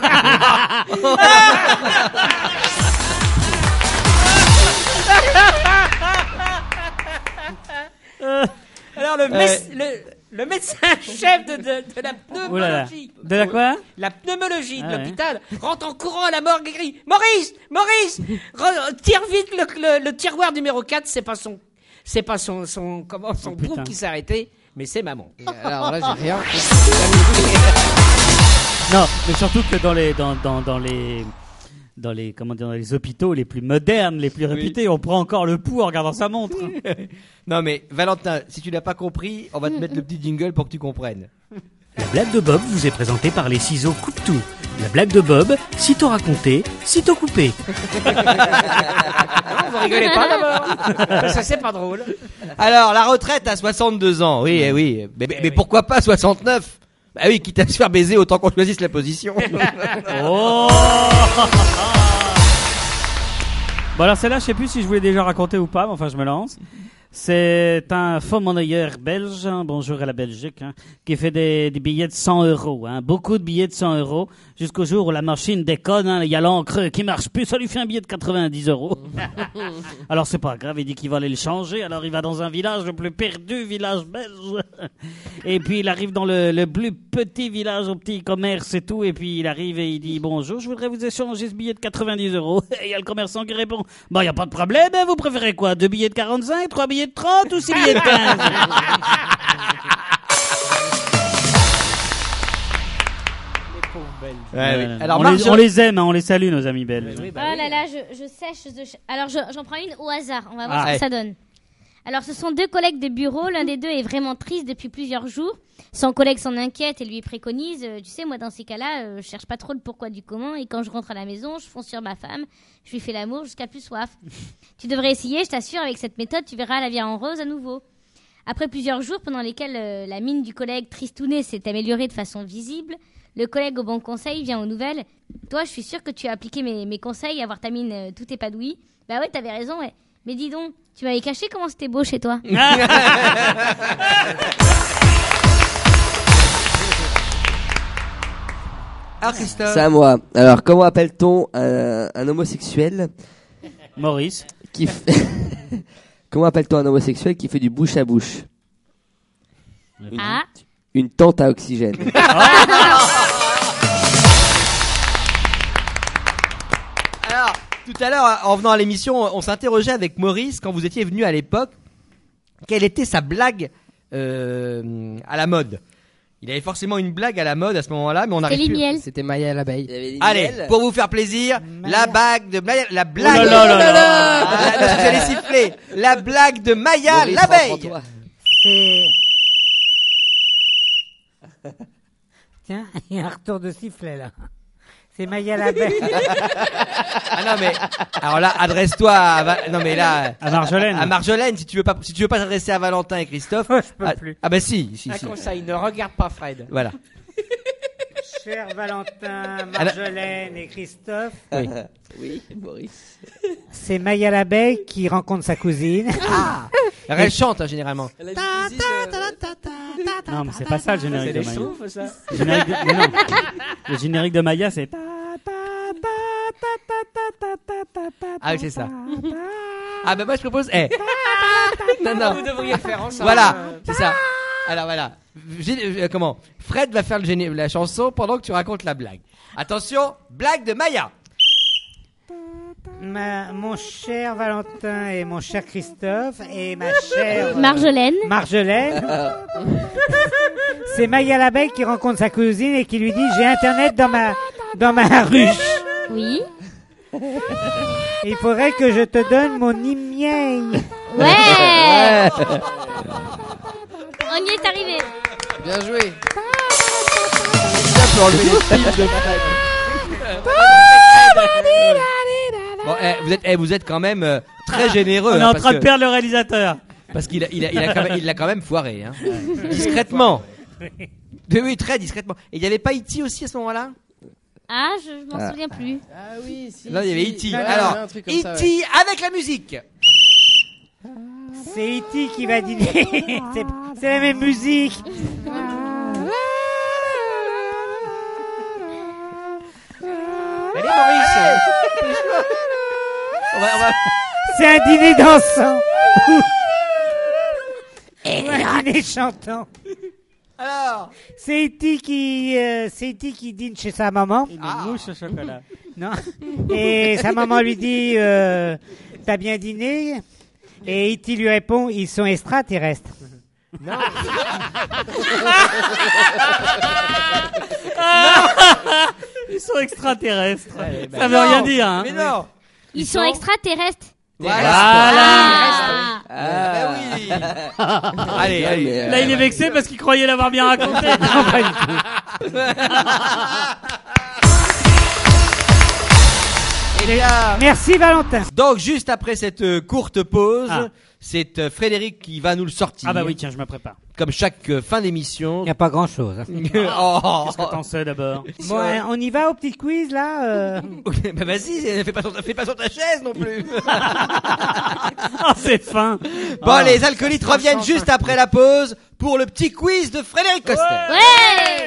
Alors le, mess- le, le médecin-chef de, de, de la Oh là là. pneumologie, De la quoi la pneumologie Ah de ouais. l'hôpital rentre en courant à la morgue et crie « Maurice, Maurice, re- tire vite le, le, le tiroir numéro quatre, c'est pas son, c'est pas son, son, comment, son putain. groupe qui s'est arrêté, mais c'est maman. » Alors là, j'ai rien. Non, mais surtout que dans les, dans, dans, dans les, dans les, comment dire, dans les hôpitaux les plus modernes, les plus réputés, on prend encore le pouls en regardant sa montre. Non mais Valentin, si tu l'as pas compris, on va te mettre le petit jingle pour que tu comprennes. La blague de Bob vous est présentée par les ciseaux Coupe-Tout. La blague de Bob, sitôt racontée, sitôt coupée. Non, vous rigolez pas d'abord. Ça c'est pas drôle. Alors la retraite à soixante-deux ans, oui, eh oui. Mais, mais, mais pourquoi pas soixante-neuf? Bah oui, quitte à se faire baiser, autant qu'on choisisse la position. Oh Bon alors celle-là, je sais plus si je voulais déjà raconter ou pas, mais enfin je me lance. C'est un faux monnayeur belge, hein, bonjour à la Belgique, hein, qui fait des, des billets de cent euros, hein, beaucoup de billets de cent euros, jusqu'au jour où la machine déconne, hein, il y a l'encre qui marche plus, ça lui fait un billet de quatre-vingt-dix euros. Alors c'est pas grave, il dit qu'il va aller le changer, alors il va dans un village, le plus perdu village belge, et puis il arrive dans le, le plus petit village au petit commerce et tout, et puis il arrive et il dit bonjour, je voudrais vous échanger ce billet de quatre-vingt-dix euros, et il y a le commerçant qui répond, bah y a pas de problème, hein, vous préférez quoi, deux billets de quarante-cinq, trois billets de trente ou six billets de quinze? Ouais, oui. Euh, Alors, on, Marjo- les, on les aime, hein, on les salue, nos amis belges. Oh là là, je, je sèche. je- Alors je- j'en prends une au hasard, on va voir Ah, ce que ouais. ça donne. Alors ce sont deux collègues de bureau, l'un des deux est vraiment triste depuis plusieurs jours. Son collègue s'en inquiète et lui préconise, euh, tu sais moi dans ces cas-là, euh, je cherche pas trop le pourquoi du comment et quand je rentre à la maison, je fonce sur ma femme, je lui fais l'amour jusqu'à plus soif. Tu devrais essayer, je t'assure, avec cette méthode, tu verras la vie en rose à nouveau. Après plusieurs jours pendant lesquels euh, la mine du collègue tristouné s'est améliorée de façon visible, le collègue au bon conseil vient aux nouvelles. Toi, je suis sûr que tu as appliqué mes, mes conseils, avoir ta mine euh, tout épanouie. Bah ouais, t'avais raison, ouais. Mais dis donc, tu m'avais caché comment c'était beau chez toi. Ah, Christophe. C'est à moi. Alors, comment appelle-t-on un, un homosexuel Maurice. Qui fait... Comment appelle-t-on un homosexuel qui fait du bouche à bouche? Une, Ah. une tente à oxygène. Alors, tout à l'heure, en venant à l'émission, on s'interrogeait avec Maurice quand vous étiez venu à l'époque. quelle était sa blague euh, à la mode. Il avait forcément une blague à la mode à ce moment-là, mais on C'était arrive plus. Limiel. C'était Maya l'abeille. Allez, pour vous faire plaisir, la bague de Maya, la blague. Oh là là là là. Ah, vous allez siffler. La blague de Maya Maurice, l'abeille. reprends-toi. C'est... Tiens, il y a un retour de sifflet là. C'est Maya l'abeille. Ah non mais alors là adresse-toi à Va- non mais là À Marjolaine. à Marjolaine si tu veux pas si tu veux pas t'adresser à Valentin et Christophe. Oh, je peux ah, plus. ah bah si si Un si. conseil, ne regarde pas Fred. Voilà. Cher Valentin, Marjolaine et Christophe, Oui. Oui, Maurice. c'est Maya l'abeille qui rencontre sa cousine. Ah. Alors, elle chante hein, généralement. Elle a dit, Zizi, euh, Non, mais c'est pas ça le générique C'est de les Maya. chauves, ça. Le générique de... mais non. Le générique de Maya, c'est... ta, ta, ta, ta, ta, ta, ta, ta, ta, Ah oui c'est ça. Ah bah moi je propose. Eh. Non non. Vous devriez le faire ensemble. Voilà Euh, c'est ça. Alors voilà. Gé- euh, comment Fred va faire le géné- la chanson pendant que tu racontes la blague. Attention, blague de Maya. Ma- mon cher Valentin et mon cher Christophe et ma chère euh, Marjolaine. Marjolaine. C'est Maya l'abeille qui rencontre sa cousine et qui lui dit j'ai internet dans ma dans ma ruche. Oui. Il faudrait que je te donne mon email. Ouais. On y est arrivé. Bien joué. Bon, eh, vous êtes eh, vous êtes quand même euh, très généreux. On est hein, en parce train de que- perdre le réalisateur. Parce qu'il a, il a, il a, quand même, il l'a quand même foiré, hein. Discrètement. Oui, oui, très discrètement. Et il n'y avait pas E T aussi à ce moment-là? Ah, je, je m'en Ah. souviens plus. Ah oui, si. Non, il y avait si. E T. Ouais, il y Alors, avait un truc comme E ça, T ouais. avec la musique. C'est E T qui va dîner. c'est, c'est la même musique. Allez, Maurice. On va, on va... C'est un dîner dansant. Et un dîner chantant. Alors, c'est E T qui, euh, c'est E T qui dîne chez sa maman. Une mouche au chocolat. Non. Et sa maman lui dit, euh, t'as bien dîné? Et E T lui répond, ils sont extraterrestres. Non. Ils sont extraterrestres. Ouais, bah Ça veut non. rien dire, hein. Mais non. Ils, sont, extraterrestres. Voilà. Ah. Ah, bah oui. Allez, allez. Là, il est vexé parce qu'il croyait l'avoir bien raconté. Non, pas du tout. Eh bien, Merci Valentin. donc, juste après cette euh, courte pause, Ah. c'est euh, Frédéric qui va nous le sortir. Ah bah oui, tiens, je me prépare. Comme chaque euh, fin d'émission. Il n'y a pas grand chose. Oh. Qu'est-ce que t'en sais d'abord? Bon, hein, on y va au petit quiz là. euh. Ok, bah vas-y, fais pas, sur, fais pas sur ta chaise non plus. Oh, c'est fin. Bon, Ah. les alcoolites reviennent juste après la pause pour le petit quiz de Frédéric Coster. Ouais.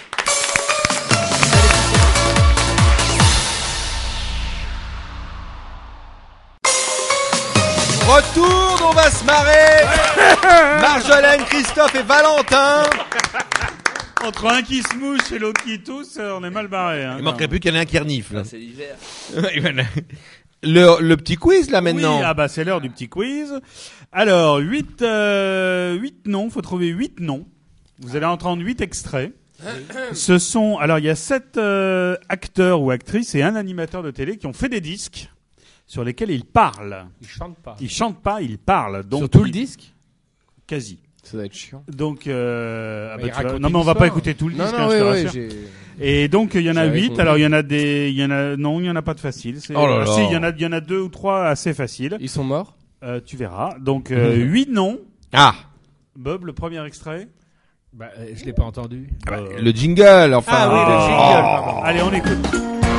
Retour, on va se marrer. Marjolaine, Christophe et Valentin. Entre un qui se mouche et l'autre qui tousse, on est mal barré. Hein, Il manquerait plus qu'il y en ait un qui renifle. C'est l'hiver. Ouais, voilà. le, le petit quiz là maintenant. Oui, ah bah c'est l'heure du petit quiz. Alors, huit, euh, huit noms, faut trouver huit noms. Vous allez entendre huit extraits. Ce sont, alors il y a sept euh, acteurs ou actrices et un animateur de télé qui ont fait des disques sur lesquels ils parlent. Ils chantent pas. Ils chantent pas, ils parlent. Donc Sur tout le ils- disque? Quasi. Ça doit être chiant. Donc, euh, ah Mais bah, il tu vas- raconte non mais on une va pas histoire. écouter tout le Non, disque, non, hein, oui, je te oui, rassure. j'ai... Et donc il y en a J'avais huit. compris. Alors il y en a des, il y en a non, il y en a pas de facile. C'est, Oh là euh, là. si, il y en a, il y en a deux ou trois assez faciles. Ils sont morts? Euh, tu verras. Donc euh, huit noms. Ah, Bob, le premier extrait. Bah, euh, je l'ai pas entendu. bah, le jingle enfin. Ah oui, le Oh. jingle. Pardon. Allez, on écoute.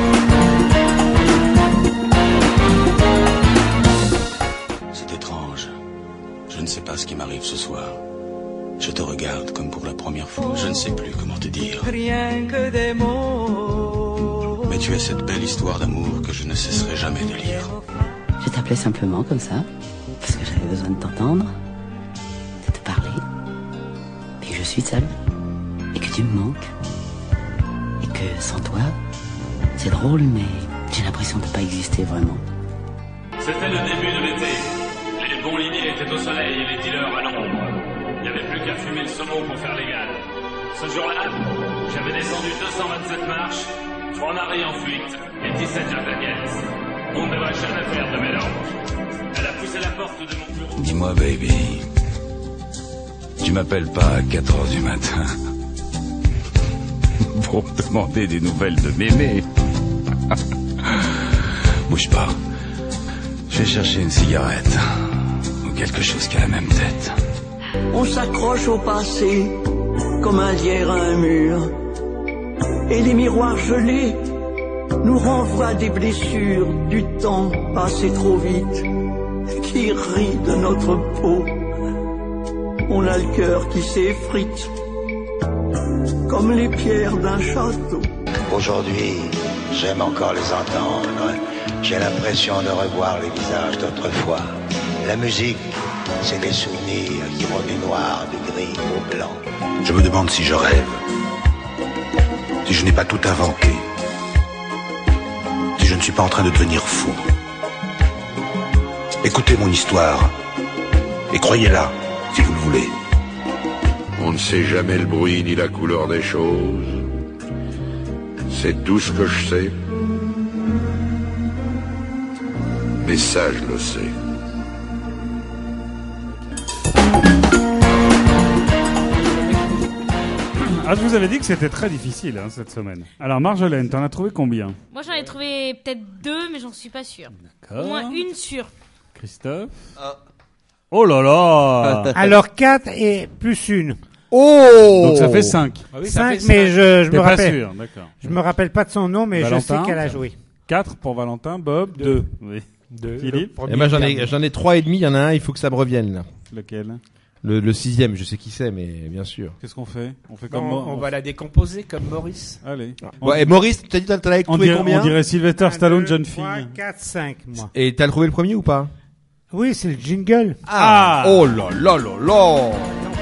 C'est étrange. Je ne sais pas ce qui m'arrive ce soir. Je te regarde comme pour la première fois. Je ne sais plus comment te dire. Rien que des mots. Mais tu es cette belle histoire d'amour que je ne cesserai jamais de lire. Je t'appelais simplement comme ça, parce que j'avais besoin de t'entendre, de te parler, et que je suis seule, et que tu me manques, et que sans toi, c'est drôle, mais j'ai l'impression de pas exister vraiment. C'était le début de l'été. Les bons limiers étaient au soleil et les dealers à l'ombre. Il n'y avait plus qu'à fumer le saumon pour faire légal. Ce jour-là, j'avais descendu deux cent vingt-sept marches, trois maris en fuite et dix-sept Japanese. On ne devrait jamais faire de mélange. Elle a poussé la porte de mon bureau. Dis-moi, baby, tu m'appelles pas à quatre heures du matin pour me demander des nouvelles de mémé. Bouge pas. Je vais chercher une cigarette ou quelque chose qui a la même tête. On s'accroche au passé comme un lierre à un mur. Et les miroirs gelés nous renvoient des blessures du temps passé trop vite qui rit de notre peau. On a le cœur qui s'effrite comme les pierres d'un château. Aujourd'hui, j'aime encore les entendre. J'ai l'impression de revoir les visages d'autrefois. La musique, c'est des souvenirs qui vont du noir, du gris au blanc. Je me demande si je rêve, si je n'ai pas tout inventé, si je ne suis pas en train de devenir fou. Écoutez mon histoire et croyez-la si vous le voulez. On ne sait jamais le bruit ni la couleur des choses. C'est tout ce que je sais. Mais ça, je le sais. Ah, je vous avais dit que c'était très difficile hein, cette semaine. Alors Marjolaine, t'en as trouvé combien? Moi j'en ai trouvé peut-être deux, mais j'en suis pas sûre. D'accord. Au moins une sûre. Christophe? Oh là là. Alors quatre et plus une. Oh. Donc ça fait cinq. Ah oui, cinq, mais je, je me T'es pas rappelle. sûr, d'accord. Je me rappelle pas de son nom, mais Valentin, je sais qu'elle a joué. quatre pour Valentin, Bob, deux. Oui. Deux. Philippe? Et moi j'en ai, j'en ai trois et demi, il y en a un, il faut que ça me revienne là. Lequel? Le, le sixième, je sais qui c'est, mais bien sûr. Qu'est-ce qu'on fait? On fait Bon, comme on, Mo- va la décomposer comme Maurice. Allez. Ouais, et Maurice, t'as dit t'en avais On trouvé dirait, combien? on dirait Sylvester Stallone, jeune fille. trois, quatre, cinq, moi. Et t'as trouvé le premier ou pas? Oui, c'est le jingle. Ah. Oh là là là là.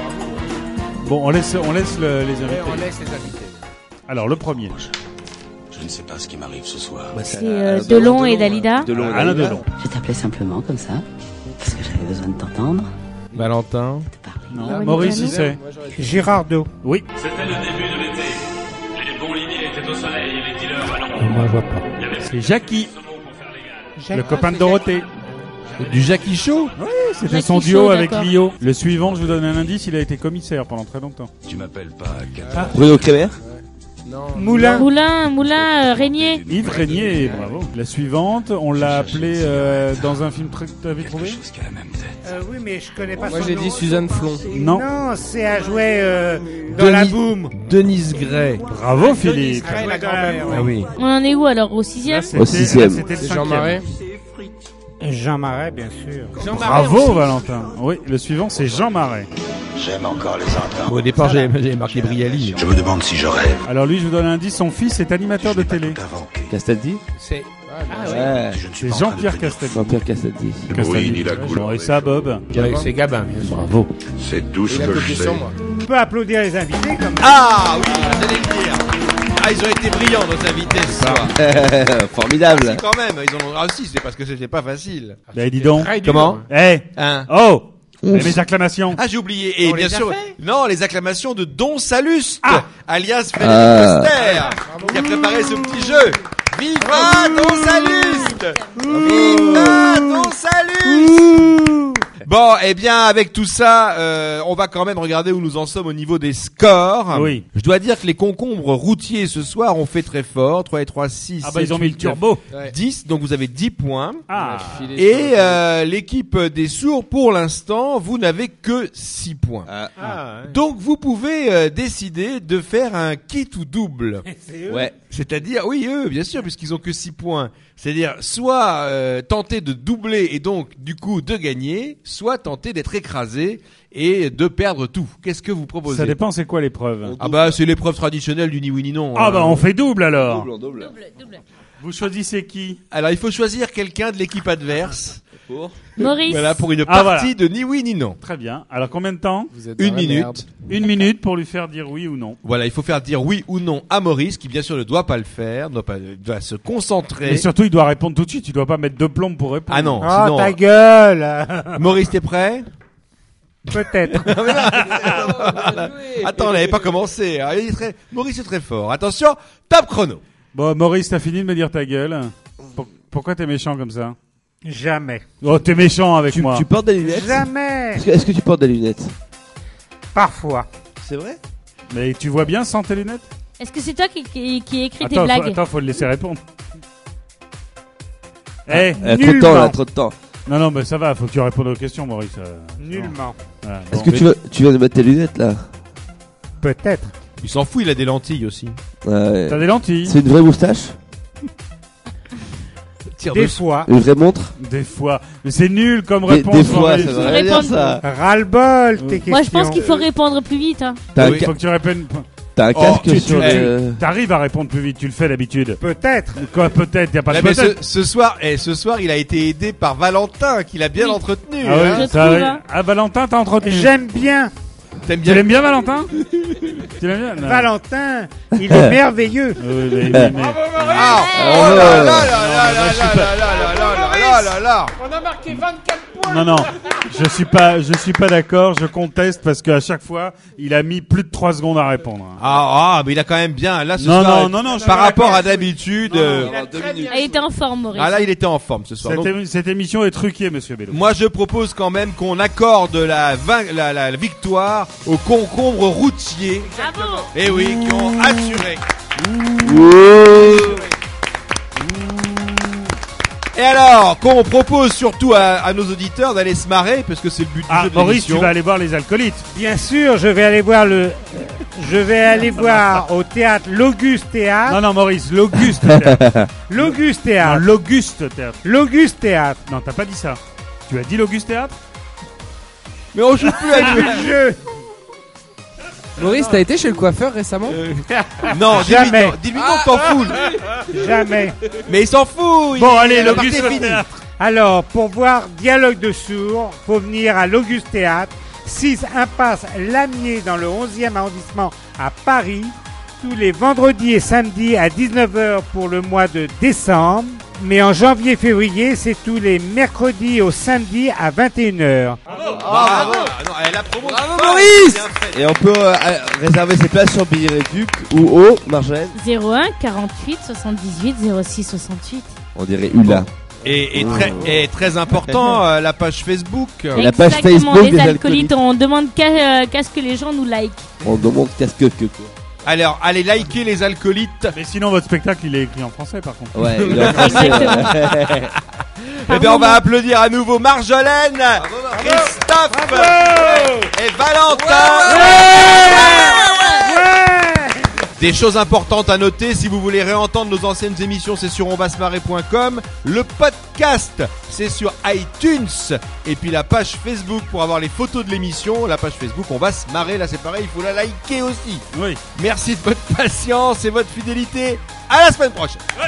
Bon, on laisse, on laisse le- les Ouais, invités. on laisse les invités. Alors, le premier. Je ne sais pas ce qui m'arrive ce soir. C'est euh, Delon et Dalida. Delon et Alain Dalida. Delon. Je t'appelais simplement comme ça, parce que j'avais besoin de t'entendre. Valentin. Non. Ah, Maurice, Nicolas. il sait. Girardot. Oui. C'était le début de l'été. Les bons limiers étaient au soleil et les dealers à l'ombre. Moi, je vois pas. Il y avait C'est Jackie, Jacques- le copain de c'est Dorothée. Du Jackie Show? Oui, c'était Jackie son duo Chaud, avec d'accord. Lio. Le suivant, je vous donne un indice, il a été commissaire pendant très longtemps. Tu m'appelles pas à quatre heures. Bruno Kremer. Moulin. Moulin, Moulin, euh, Régnier. Yves Régnier, bravo. La suivante, on l'a appelé euh, dans un film très... T'avais trouvé? Chose qui a la même tête. Euh, oui, mais je connais pas Moi, son j'ai nom. dit Suzanne Flon. Non. Non, c'est à jouer euh, dans la boum. Denise Gray. Bravo Philippe. À jouer dans la boum. Ah oui. On en est où alors? Au sixième? Là, c'était- Au sixième. là, c'était le Jean cinquième. Marais. Jean Marais, bien sûr. Bravo Valentin. Oui, le suivant c'est Jean Marais. J'aime encore les entendre. Au départ, j'avais j'avais marqué Briali. Je me demande si je rêve. Alors lui, je vous donne un indice, son fils est animateur de télé. Tout inventé. Castaldi. C'est Ah, Ouais. Si je ne suis C'est pas en train de Jean-Pierre devenir Castaldi. Jean-Pierre Castaldi. Le bruit ni la couleur. J'aurais des ça choses. Bob. ouais, c'est Gabin, bien sûr. Bravo. C'est tout ce que je sais. On peut applaudir les invités comme Ah oui, j'allais le dire. Ah, ils ont été brillants, nos invités ce soir. Formidable. Si, quand même, ils ont. Ah si, c'est parce que c'était pas facile. Ben dis donc. Très dur. Comment? Eh. Hein? Oh. Et mes acclamations. Ah, j'ai oublié. Et On bien les a sûr, fait non, les acclamations de Don Saluste, Ah. alias Frédéric Ah. Coster, qui a préparé ce petit jeu. Viva Don Saluste! Viva Don Saluste! Bon, eh bien, avec tout ça, euh, on va quand même regarder où nous en sommes au niveau des scores. Oui. Je dois dire que les concombres routiers ce soir ont fait très fort. trois et trois, six, Ah bah ils ont mis le turbo. dix, donc vous avez dix points. Ah. Et euh, l'équipe des sourds, pour l'instant, vous n'avez que six points. Ah, ouais. Donc vous pouvez euh, décider de faire un kit ou double. Ouais. C'est-à-dire, oui, eux, bien sûr, puisqu'ils ont que six points. C'est-à-dire, soit euh, tenter de doubler et donc, du coup, de gagner, soit tenter d'être écrasé et de perdre tout. Qu'est-ce que vous proposez? Ça dépend, c'est quoi l'épreuve? Ah bah, c'est l'épreuve traditionnelle du ni oui ni non. Ah hein. bah on fait double alors. Double, double. Double, double. Vous choisissez qui? Alors, il faut choisir quelqu'un de l'équipe adverse. Pour Maurice. Voilà, pour une Ah, partie voilà. de ni oui ni non. Très bien. Alors combien de temps? Une minute. Une minute pour lui faire dire oui ou non. Voilà, il faut faire dire oui ou non à Maurice, qui bien sûr ne doit pas le faire, doit, pas, doit se concentrer. Et surtout, il doit répondre tout de suite. Tu dois pas mettre deux plombes pour répondre. Ah non, Oh, sinon... ta gueule. Maurice, t'es prêt? Peut-être. Attends, on n'avait pas commencé. hein. Il est très... Maurice est très fort. Attention, top chrono. Bon, Maurice, t'as fini de me dire ta gueule. Pour- Pourquoi t'es méchant comme ça? Jamais. Oh, t'es méchant avec Tu, moi. tu portes des lunettes? Jamais. Est-ce que, est-ce que tu portes des lunettes? Parfois. C'est vrai? Mais tu vois bien sans tes lunettes? Est-ce que c'est toi qui, qui, qui écris tes Attends, blagues? faut, attends, faut le laisser répondre. Eh, Il y a trop de temps, là, trop de temps. Non, non, mais ça va, faut que tu répondes aux questions, Maurice. euh, Nullement. voilà, Est-ce bon. que tu, veux, tu viens de mettre tes lunettes là? Peut-être. Il s'en fout, il a des lentilles aussi. Ouais. T'as des lentilles? C'est une vraie moustache? Tire Des dessus. fois. Une vraie montre? Des fois. Mais c'est nul comme Des, réponse. des fois, Maurice. ça veut rien dire ça. Ras-le-bol, tes questions. Moi, je pense qu'il faut répondre plus vite. Hein. T'as un, Oui, ca- faut que tu répondes. t'as un Oh, casque tu- sur tu- le... T'arrives à répondre plus vite, tu le fais d'habitude. Peut-être. Quoi, peut-être, y a pas de Là, mais ce, peut-être. ce soir, eh, ce soir, il a été aidé par Valentin, qui l'a bien Oui. entretenu. Ah oui, hein. Je ça trouve, arrive. hein. Ah, Valentin, t'as entretenu. J'aime bien T'aimes Tu bien l'aimes bien, Valentin? Tu l'aimes bien? Non. Valentin. Il est merveilleux. Oui, mais, mais, mais- Ah, oh là là là là là là là là là là là là là. On a marqué vingt-quatre points. Non, non, je suis pas, je suis pas d'accord, je conteste parce qu'à chaque fois, il a mis plus de trois secondes à répondre. Ah, ah, mais il a quand même bien, là, ce Non, soir, non, non, non, je suis par pas rapport d'accord. à d'habitude, Non, euh, il a très bien Elle était en forme, Maurice. ah là, il était en forme ce soir. Cette, Donc, émi- cette émission est truquée, monsieur Bello. moi, je propose quand même qu'on accorde la, vin- la, la, la victoire aux concombres routiers. Bravo. Eh oui, qui ont assuré. Et alors, qu'on propose surtout à, à nos auditeurs d'aller se marrer, parce que c'est le but du Ah, jeu de Maurice, l'émission. tu vas aller voir les alcoolites. Bien sûr, je vais aller voir le. Je vais aller voir au théâtre l'Auguste Théâtre. Non, non, Maurice, l'Auguste Théâtre. L'Auguste Non, Théâtre. l'Auguste Théâtre. L'Auguste Théâtre. Non, t'as pas dit ça. Tu as dit l'Auguste Théâtre? Mais on joue plus à C'est lui. le jeu. Maurice, t'as été chez le coiffeur récemment? Non, dis-lui Jamais. non, dis-lui non, t'en fous. Jamais. Mais il s'en fout. Bon, il- allez, la partie l'Auguste est finie. Théâtre. Alors, pour voir Dialogue de sourds, faut venir à l'Auguste Théâtre, six impasse Lamier dans le onzième arrondissement à Paris, tous les vendredis et samedis à dix-neuf heures pour le mois de décembre. Mais en janvier-février, c'est tous les mercredis au samedi à vingt et une heures. Ah, voilà. Non, eh, la promo, Bravo, c'est pas Maurice. bien fait. Et on peut euh, euh, réserver ses places sur Billet Réduc ou au Marjolaine. zéro un quarante-huit soixante-dix-huit zéro six soixante-huit. On dirait Hula. Et, et très, et très important, euh, la page Facebook. La page Exactement, Facebook les des alcoolites, on demande qu'à euh, qu'à ce que les gens nous like. On demande qu'à ce que que quoi. Alors, allez liker les alcoolites. Mais sinon, votre spectacle, il est écrit en français, par contre. Ouais, il est en français. Eh bien, on va applaudir à nouveau Marjolaine, Christophe et Valentin. Des choses importantes à noter, si vous voulez réentendre nos anciennes émissions, c'est sur on va se marrer point com. Le podcast, c'est sur iTunes. Et puis la page Facebook pour avoir les photos de l'émission. La page Facebook, on va se marrer. Là, c'est pareil, il faut la liker aussi. Oui. Merci de votre patience et votre fidélité. À la semaine prochaine.